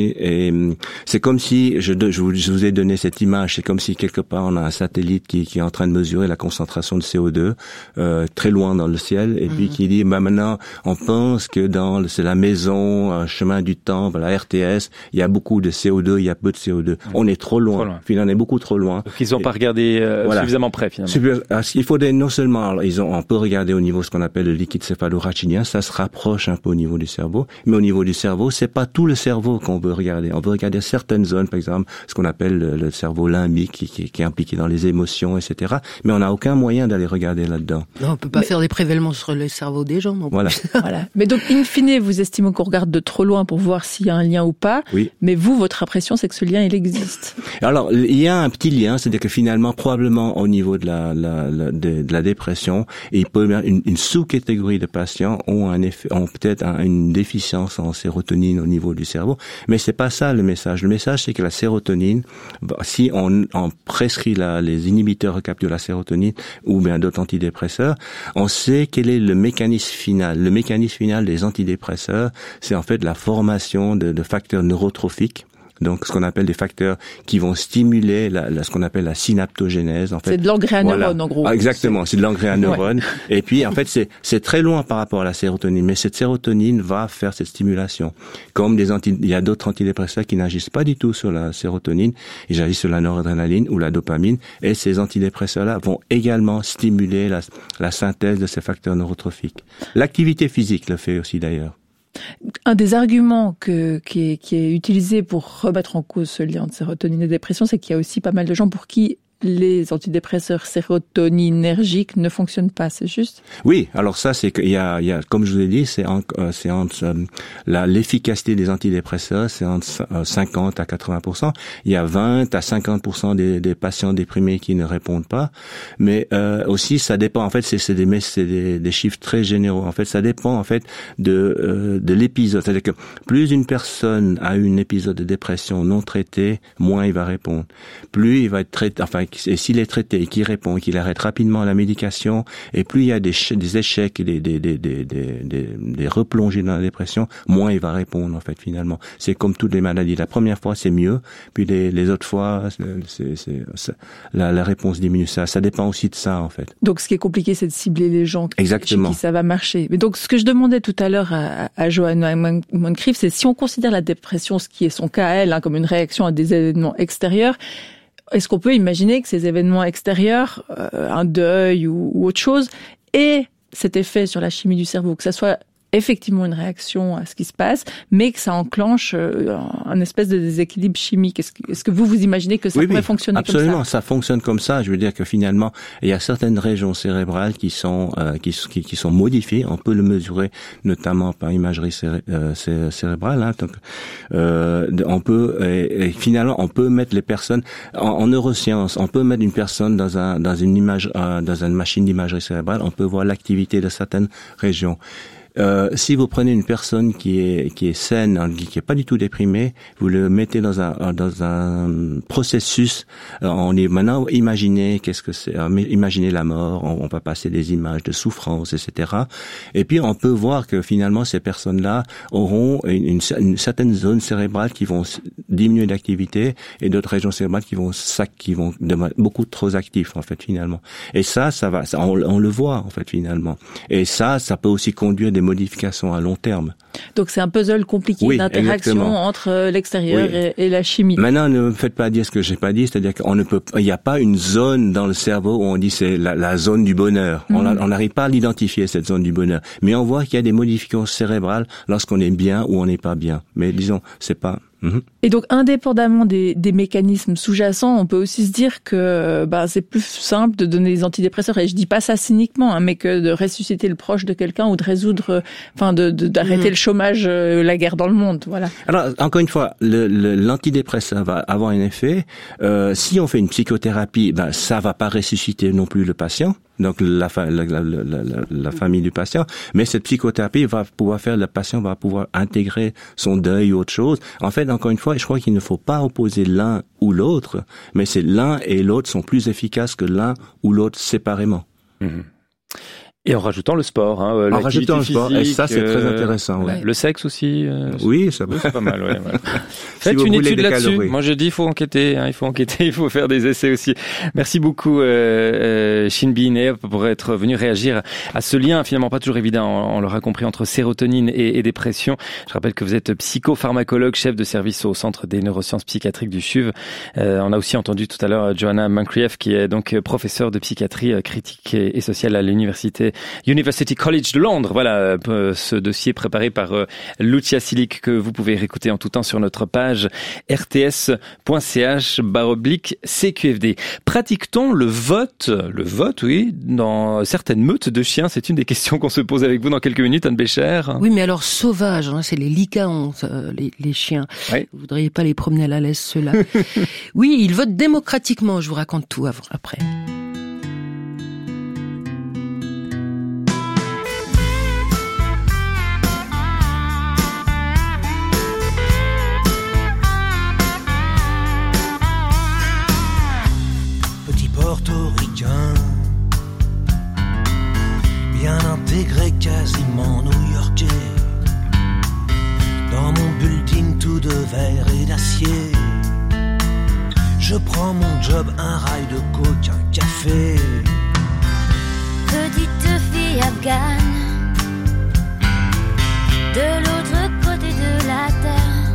c'est comme si je vous ai donné cette image, c'est comme si quelque part on a un satellite qui est en train de mesurer la concentration de CO2 très loin dans le ciel, et puis qui dit maintenant on pense que c'est la maison, chemin du temple, la RTS, il y a beaucoup de CO2, il y a peu de CO2. On est trop loin. Finalement, on est beaucoup trop loin. Donc ils n'ont pas regardé suffisamment près finalement. Il faut non seulement, alors, on peut regarder au niveau ce qu'on appelle le liquide céphalorachidien, ça se rapproche un peu au niveau du cerveau, mais au niveau du cerveau, c'est pas tout le cerveau qu'on veut regarder. On veut regarder certaines zones, par exemple, ce qu'on appelle le cerveau limbique, qui est impliqué dans les émotions, etc. Mais on n'a aucun moyen d'aller regarder là-dedans. Non, on peut pas faire des prélèvements sur le cerveau des gens, non? Voilà. Voilà. Mais donc, in fine, vous estimez qu'on regarde de trop loin pour voir s'il y a un lien ou pas. Oui. Mais vous, votre impression, c'est que ce lien, il existe. Alors, il y a un petit lien, c'est-à-dire que finalement, probablement au niveau de la dépression, il peut y avoir une sous-catégorie de patients ont peut-être une déficience en sérotonine au niveau du cerveau, mais c'est pas ça le message. Le message, c'est que la sérotonine, si on prescrit les inhibiteurs récapitulent la sérotonine ou bien d'autres antidépresseurs, on sait quel est le mécanisme final. Le mécanisme final des antidépresseurs, c'est en fait la formation de facteurs neurotrophiques. Donc, ce qu'on appelle des facteurs qui vont stimuler ce qu'on appelle la synaptogénèse. En fait, c'est de l'engrais à neurones, en gros. Ah, exactement, c'est de l'engrais à neurones. Et puis, en fait, c'est très loin par rapport à la sérotonine. Mais cette sérotonine va faire cette stimulation. Comme il y a d'autres antidépresseurs qui n'agissent pas du tout sur la sérotonine. Ils agissent sur la noradrénaline ou la dopamine. Et ces antidépresseurs-là vont également stimuler la synthèse de ces facteurs neurotrophiques. L'activité physique le fait aussi, d'ailleurs. Un des arguments qui est utilisé pour remettre en cause ce lien de sérotonine et dépression, c'est qu'il y a aussi pas mal de gens pour qui les antidépresseurs sérotoninergiques ne fonctionnent pas, c'est juste? Oui, alors ça, c'est qu'il y a, comme je vous l'ai dit, c'est entre l'efficacité des antidépresseurs, c'est entre 50 à 80%. Il y a 20 à 50% des patients déprimés qui ne répondent pas. Mais aussi, ça dépend. En fait, c'est des chiffres très généraux. En fait, ça dépend en fait de l'épisode. C'est-à-dire que plus une personne a eu un épisode de dépression non traité, moins il va répondre. Plus il va être traité, enfin, et s'il est traité et qu'il répond, qu'il arrête rapidement la médication, et plus il y a des échecs, des replongées dans la dépression, moins il va répondre en fait finalement. C'est comme toutes les maladies. La première fois c'est mieux, puis les autres fois la réponse diminue. Ça dépend aussi de ça en fait. Donc ce qui est compliqué, c'est de cibler les gens chez qui ça va marcher. Mais donc ce que je demandais tout à l'heure à Johanna Moncrief, c'est si on considère la dépression, ce qui est son cas à elle, comme une réaction à des événements extérieurs. Est-ce qu'on peut imaginer que ces événements extérieurs, un deuil ou autre chose, aient cet effet sur la chimie du cerveau, que ça soit effectivement une réaction à ce qui se passe, mais que ça enclenche un espèce de déséquilibre chimique? Est-ce que vous imaginez que ça pourrait fonctionner absolument, comme ça? Ça fonctionne comme ça. Je veux dire que finalement, il y a certaines régions cérébrales qui sont modifiées. On peut le mesurer notamment par imagerie cérébrale. Hein. Donc, on peut et finalement on peut mettre les personnes en neurosciences. On peut mettre une personne dans une machine d'imagerie cérébrale. On peut voir l'activité de certaines régions. Si vous prenez une personne qui est saine, qui est pas du tout déprimée, vous le mettez dans un processus. On est maintenant imaginez qu'est-ce que c'est, imaginez la mort. On va passer des images de souffrance, etc. Et puis on peut voir que finalement ces personnes-là auront une certaine zone cérébrale qui vont diminuer d'activité et d'autres régions cérébrales qui vont devenir beaucoup trop actifs en fait finalement. Et ça va, on le voit en fait finalement. Et ça peut aussi conduire des modifications à long terme. Donc c'est un puzzle compliqué d'interaction entre l'extérieur et la chimie. Maintenant, ne me faites pas dire ce que j'ai pas dit, c'est-à-dire il n'y a pas une zone dans le cerveau où on dit c'est la zone du bonheur. On n'arrive pas à l'identifier, cette zone du bonheur. Mais on voit qu'il y a des modifications cérébrales lorsqu'on est bien ou on n'est pas bien. Mais disons, c'est pas... Et donc, indépendamment des mécanismes sous-jacents, on peut aussi se dire que c'est plus simple de donner des antidépresseurs. Et je dis pas ça cyniquement, mais que de ressusciter le proche de quelqu'un ou de résoudre, d'arrêter le chômage, la guerre dans le monde. Voilà. Alors, encore une fois, l'antidépresseur va avoir un effet. Si on fait une psychothérapie, ça va pas ressusciter non plus le patient. Donc la famille du patient, mais cette psychothérapie va pouvoir faire, le patient va pouvoir intégrer son deuil ou autre chose. En fait, encore une fois, je crois qu'il ne faut pas opposer l'un ou l'autre, mais c'est l'un et l'autre sont plus efficaces que l'un ou l'autre séparément. Et en rajoutant le sport, en rajoutant le sport, et ça c'est très intéressant. Ouais. Le sexe aussi. Oui, c'est pas mal. Ouais. Faites une étude là-dessus. Moi je dis il faut enquêter, il faut faire des essais aussi. Merci beaucoup Shinbi Inea pour être venu réagir à ce lien finalement pas toujours évident, on l'aura compris, entre sérotonine et dépression. Je rappelle que vous êtes psychopharmacologue, chef de service au Centre des neurosciences psychiatriques du CHUV. On a aussi entendu tout à l'heure Johanna Moncrief qui est donc professeure de psychiatrie critique et sociale à University College de Londres. Voilà ce dossier préparé par Lucia Silic que vous pouvez réécouter en tout temps sur notre page rts.ch/CQFD. Pratique-t-on le vote, oui, dans certaines meutes de chiens? C'est une des questions qu'on se pose avec vous dans quelques minutes, Anne Bécher. Oui, mais alors sauvages, c'est les lycaons, les chiens. Oui. Vous voudriez pas les promener à la laisse, ceux-là. Oui, ils votent démocratiquement, je vous raconte tout après. Portoricain, bien intégré, quasiment new-yorkais. Dans mon bulletin tout de verre et d'acier, je prends mon job, un rail de coke, un café. Petite fille afghane, de l'autre côté de la terre,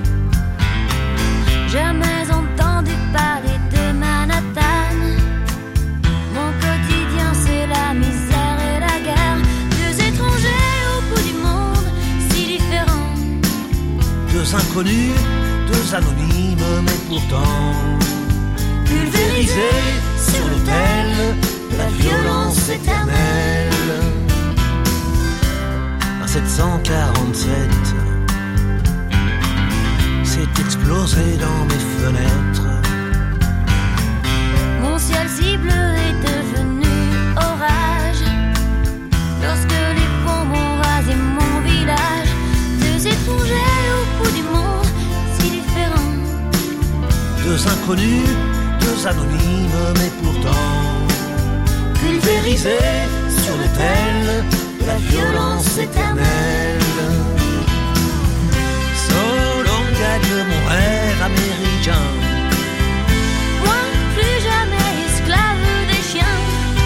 jamais entendu parler de Manhattan. Mon quotidien c'est la misère et la guerre. Deux étrangers au bout du monde, si différents. inconnus, deux anonymes, mais pourtant pulvérisés sur l'autel de la violence éternelle. Un 747 s'est explosé dans mes fenêtres. Mon ciel si bleu est devenu orage lorsque les bombes ont rasé mon village. Deux étrangers au bout du monde, si différents. Deux inconnus, deux anonymes, mais pourtant pulvérisés sur l'autel de la violence éternelle. Solon gagne mon rêve américain. Moi, plus jamais esclave des chiens.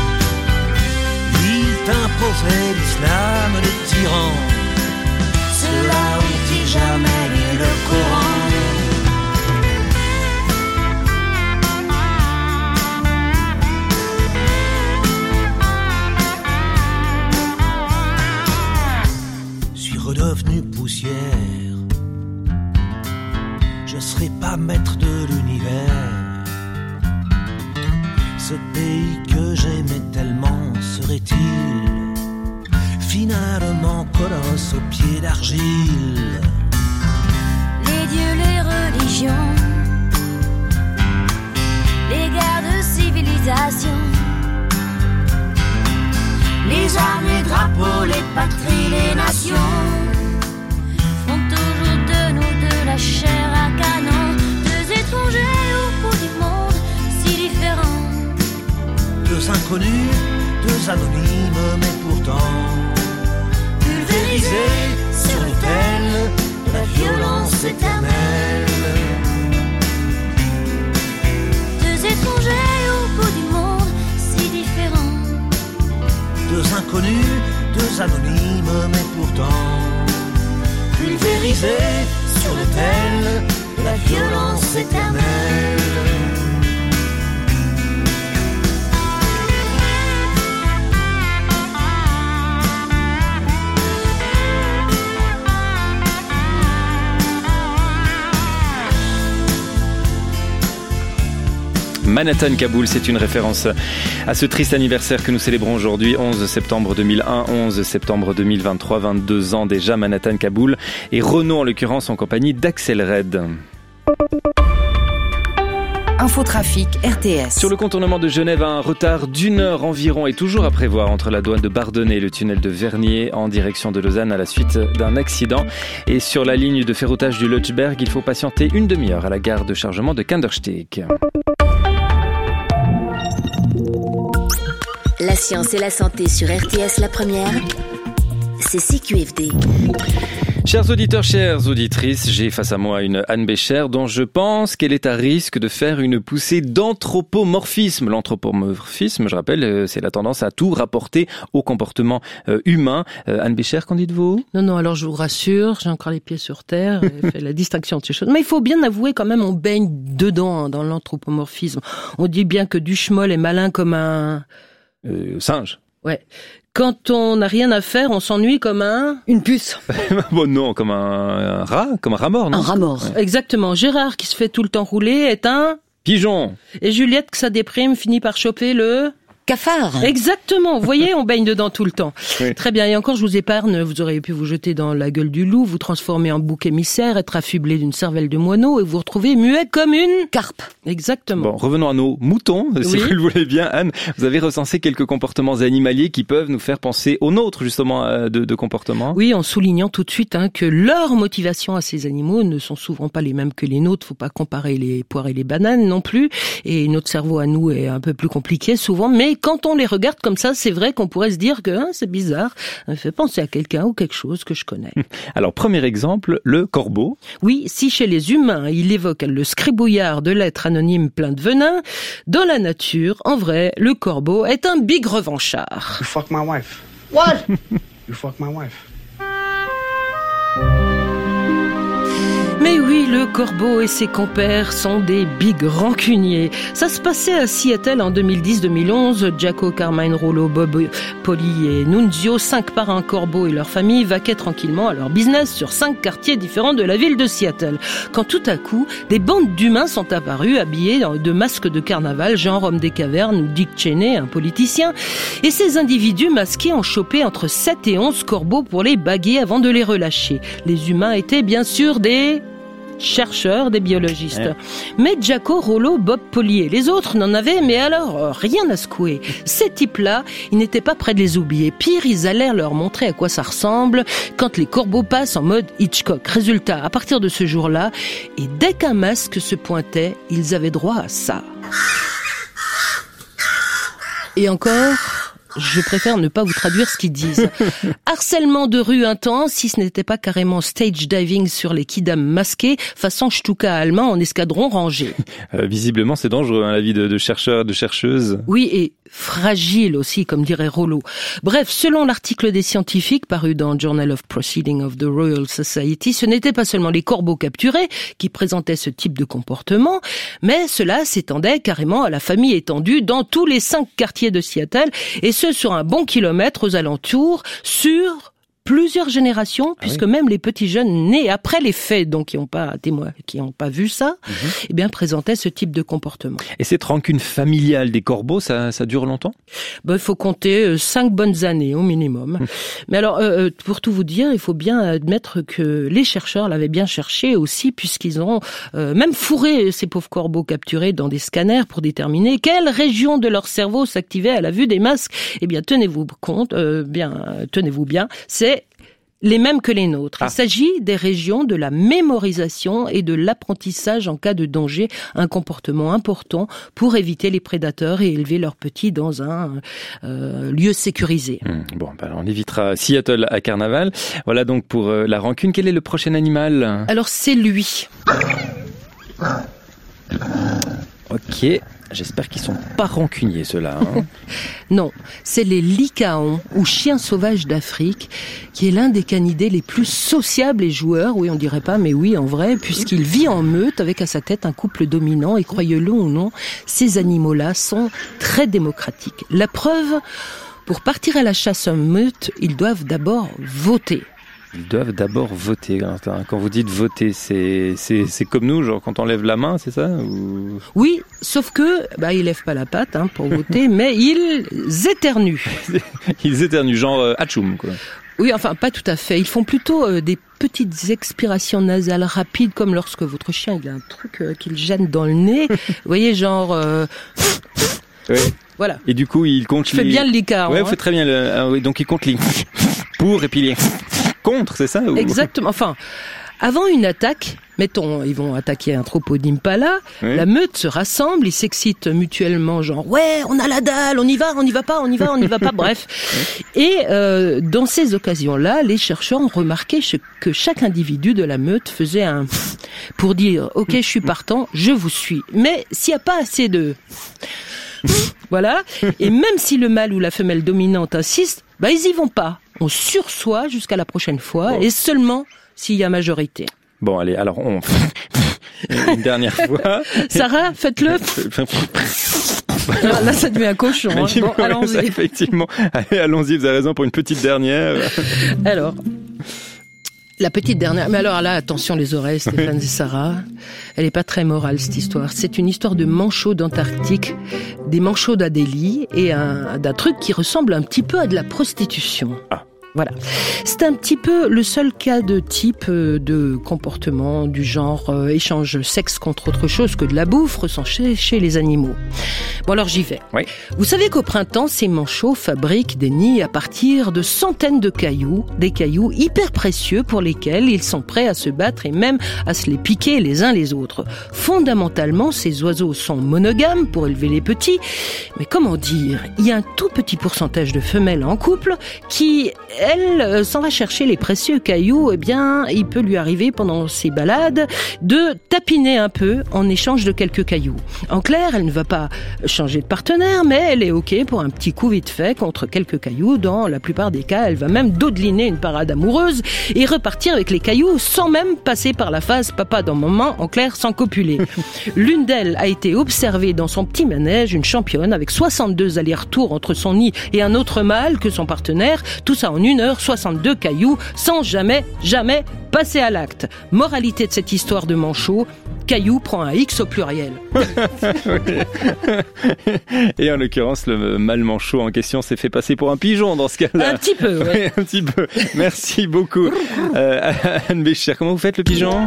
Il t'imposait l'islam des tyrans. Ceux-là ont-ils jamais lu le Coran? Redevenu poussière, je serai pas maître de l'univers. Ce pays que j'aimais tellement serait-il finalement colosse aux pieds d'argile? Les dieux, les religions, les guerres de civilisation, les armes, les drapeaux, les patries, les nations font toujours de nous de la chair à canon. Deux étrangers au bout du monde, si différents. Deux inconnus, deux anonymes, mais pourtant pulvérisés sur l'autel de la violence éternelle. Deux étrangers au bout du monde, si différents. Deux inconnus, deux anonymes, mais pourtant pulvérisés sur l'autel de la violence éternelle. Manhattan Kaboul, c'est une référence à ce triste anniversaire que nous célébrons aujourd'hui, 11 septembre 2001, 11 septembre 2023, 22 ans déjà, Manhattan Kaboul, et Renaud en l'occurrence en compagnie d'Axel Red. Infotrafic RTS. Sur le contournement de Genève, un retard d'1 heure environ est toujours à prévoir entre la douane de Bardonnay et le tunnel de Vernier en direction de Lausanne à la suite d'un accident. Et sur la ligne de ferroutage du Lötschberg, il faut patienter une demi-heure à la gare de chargement de Kindersteg. La science et la santé sur RTS La Première, c'est CQFD. Chers auditeurs, chères auditrices, j'ai face à moi une Anne Bécher dont je pense qu'elle est à risque de faire une poussée d'anthropomorphisme. L'anthropomorphisme, je rappelle, c'est la tendance à tout rapporter au comportement humain. Anne Bécher, qu'en dites-vous ? Non, alors je vous rassure, j'ai encore les pieds sur terre, et fait la distinction de ces choses. Mais il faut bien avouer quand même, on baigne dedans, dans l'anthropomorphisme. On dit bien que Duchemol est malin comme un... singe. Ouais. Quand on n'a rien à faire, on s'ennuie comme une puce. Bon non, comme un rat, comme un rat mort, non ? Un rat mort. Ouais. Exactement. Gérard, qui se fait tout le temps rouler, est un... pigeon. Et Juliette, que ça déprime, finit par choper le... cafard. Exactement. Vous voyez, on baigne dedans tout le temps. Oui. Très bien. Et encore, je vous épargne. Vous auriez pu vous jeter dans la gueule du loup, vous transformer en bouc émissaire, être affublé d'une cervelle de moineau et vous retrouver muet comme une carpe. Exactement. Bon, revenons à nos moutons, si vous le voulez bien. Anne, vous avez recensé quelques comportements animaliers qui peuvent nous faire penser aux nôtres, justement, de comportements. Oui, en soulignant tout de suite que leurs motivations à ces animaux ne sont souvent pas les mêmes que les nôtres. Faut pas comparer les poires et les bananes non plus. Et notre cerveau à nous est un peu plus compliqué souvent. Mais quand on les regarde comme ça, c'est vrai qu'on pourrait se dire que c'est bizarre. Ça fait penser à quelqu'un ou quelque chose que je connais. Alors, premier exemple, le corbeau. Oui, si chez les humains, il évoque le scribouillard de lettres anonymes plein de venin, dans la nature, en vrai, le corbeau est un big revanchard. You fuck my wife. What? You fuck my wife. Mais oui, le corbeau et ses compères sont des big rancuniers. Ça se passait à Seattle en 2010-2011. Jacko, Carmine, Rollo, Bob, Polly et Nunzio, 5 parrains corbeaux et leurs familles, vaquaient tranquillement à leur business sur 5 quartiers différents de la ville de Seattle. Quand tout à coup, des bandes d'humains sont apparus, habillés de masques de carnaval, genre homme des cavernes ou Dick Cheney, un politicien. Et ces individus masqués ont chopé entre 7 et 11 corbeaux pour les baguer avant de les relâcher. Les humains étaient bien sûr des chercheurs, des biologistes. Ouais. Mais Jacko, Rollo, Bob, Polly et les autres n'en avaient, mais alors, rien à secouer. Ces types-là, ils n'étaient pas prêts de les oublier. Pire, ils allèrent leur montrer à quoi ça ressemble quand les corbeaux passent en mode Hitchcock. Résultat, à partir de ce jour-là, et dès qu'un masque se pointait, ils avaient droit à ça. Et encore... je préfère ne pas vous traduire ce qu'ils disent. Harcèlement de rue intense, si ce n'était pas carrément stage diving sur les kidams masqués, façon Stuka allemand en escadron rangé. Visiblement, c'est dangereux, hein, la vie de chercheurs, de chercheuses. Oui, et fragile aussi, comme dirait Rollo. Bref, selon l'article des scientifiques paru dans Journal of Proceedings of the Royal Society, ce n'étaient pas seulement les corbeaux capturés qui présentaient ce type de comportement, mais cela s'étendait carrément à la famille étendue dans tous les 5 quartiers de Seattle, et ce sur un bon kilomètre aux alentours, sur plusieurs générations, puisque même les petits jeunes nés après les faits, donc qui n'ont pas vu ça, eh bien présentaient ce type de comportement. Et cette rancune familiale des corbeaux, ça dure longtemps ? Il faut compter 5 bonnes années au minimum. Mais alors, pour tout vous dire, il faut bien admettre que les chercheurs l'avaient bien cherché aussi, puisqu'ils ont même fourré ces pauvres corbeaux capturés dans des scanners pour déterminer quelle région de leur cerveau s'activait à la vue des masques. Eh bien, tenez-vous bien, c'est les mêmes que les nôtres. Il s'agit des régions de la mémorisation et de l'apprentissage en cas de danger, un comportement important pour éviter les prédateurs et élever leurs petits dans un lieu sécurisé. On évitera Seattle à Carnaval. Voilà donc pour la rancune. Quel est le prochain animal ? Alors c'est lui. Ok. J'espère qu'ils sont pas rancuniers, ceux-là. Hein. Non, c'est les lycaons, ou chiens sauvages d'Afrique, qui est l'un des canidés les plus sociables et joueurs, oui, on dirait pas, mais oui, en vrai, puisqu'il vit en meute avec à sa tête un couple dominant, et croyez-le ou non, ces animaux-là sont très démocratiques. La preuve, pour partir à la chasse en meute, ils doivent d'abord voter. Ils doivent d'abord voter. Quand vous dites voter, c'est comme nous, genre quand on lève la main, c'est ça ou... Oui, sauf que ils lèvent pas la patte pour voter, mais ils éternuent. Ils éternuent, genre atchoum, quoi. Oui, enfin pas tout à fait. Ils font plutôt des petites expirations nasales rapides, comme lorsque votre chien il a un truc qu'il gêne dans le nez. Vous voyez, genre... Oui. Voilà. Et du coup, il compte. Je fais bien le licaon. Ouais, vous faites très bien. Donc il compte les pour et puis les contre, c'est ça ou... Exactement. Enfin, avant une attaque, mettons, ils vont attaquer un troupeau d'impala, la meute se rassemble, ils s'excitent mutuellement, genre ouais, on a la dalle, on y va pas, bref. Et dans ces occasions-là, les chercheurs ont remarqué que chaque individu de la meute faisait un pour dire ok, je suis partant, je vous suis. Mais s'il n'y a pas assez de voilà, et même si le mâle ou la femelle dominante insiste, ils y vont pas. On sursoit jusqu'à la prochaine fois, et seulement s'il y a majorité. Bon, allez, alors on... Une dernière fois. Sarah, faites-le. Là, ça devient un cochon. Bon, allons-y. Ça, effectivement. Allez, allons-y, vous avez raison pour une petite dernière. Alors... La petite dernière, mais alors là, attention les oreilles, Stéphane et Sarah, elle est pas très morale cette histoire. C'est une histoire de manchots d'Antarctique, des manchots d'Adélie et d'un truc qui ressemble un petit peu à de la prostitution. Voilà. C'est un petit peu le seul cas de type de comportement du genre échange sexe contre autre chose que de la bouffe ressenti chez les animaux. Bon alors j'y vais. Oui. Vous savez qu'au printemps, ces manchots fabriquent des nids à partir de centaines de cailloux, des cailloux hyper précieux pour lesquels ils sont prêts à se battre et même à se les piquer les uns les autres. Fondamentalement, ces oiseaux sont monogames pour élever les petits, mais comment dire, il y a un tout petit pourcentage de femelles en couple qui... elle s'en va chercher les précieux cailloux, eh bien, il peut lui arriver pendant ses balades de tapiner un peu en échange de quelques cailloux. En clair, elle ne va pas changer de partenaire, mais elle est ok pour un petit coup vite fait contre quelques cailloux. Dans la plupart des cas, elle va même dodeliner une parade amoureuse et repartir avec les cailloux sans même passer par la phase papa dans maman, en clair sans copuler. L'une d'elles a été observée dans son petit manège, une championne avec 62 allers-retours entre son nid et un autre mâle que son partenaire, tout ça en 1h, 62 cailloux, sans jamais passer à l'acte. Moralité de cette histoire de manchot, caillou prend un X au pluriel. Et en l'occurrence, le mâle manchot en question s'est fait passer pour un pigeon dans ce cas-là. Un petit peu, ouais. Un petit peu. Merci beaucoup. Anne Béchir, comment vous faites le pigeon?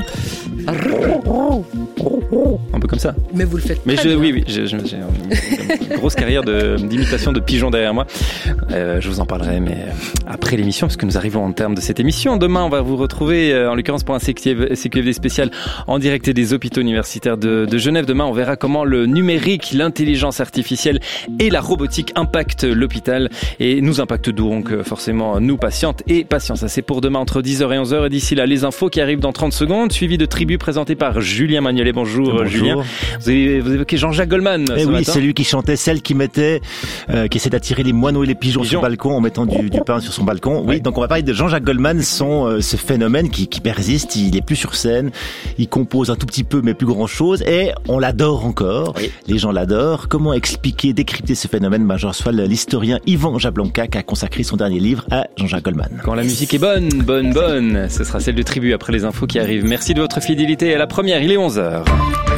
Un peu comme ça. Mais vous le faites très bien. Oui, j'ai une grosse carrière d'imitation de pigeon derrière moi. Je vous en parlerai, mais après l'émission, parce que nous arrivons au terme de cette émission. Demain, on va vous retrouver, en l'occurrence pour un CQFD spécial en direct des hôpitaux universitaires de Genève. Demain, on verra comment le numérique, l'intelligence artificielle et la robotique impactent l'hôpital et nous impactent donc forcément nous, patientes et patients. Ça, c'est pour demain entre 10h et 11h. Et d'ici là, les infos qui arrivent dans 30 secondes, suivi de Tribu présenté par Julien Magnolet. Bonjour. Julien. Vous évoquez Jean-Jacques Goldman. Eh oui, c'est lui qui chantait celle qui essaie d'attirer les moineaux et les pigeons sur le balcon en mettant du pain sur son balcon. Oui, donc on va parler de Jean-Jacques Goldman, ce phénomène qui persiste. Il est plus sur scène, il compose un tout petit peu mais plus grand chose et on l'adore encore. Oui. Les gens l'adorent. Comment expliquer, décrypter ce phénomène? Je reçois l'historien Yvan Jablonka qui a consacré son dernier livre à Jean-Jacques Goldman. Quand la musique est bonne, ce sera celle de Tribu après les infos qui arrivent. Merci de votre fidélité à la première, il est 11h.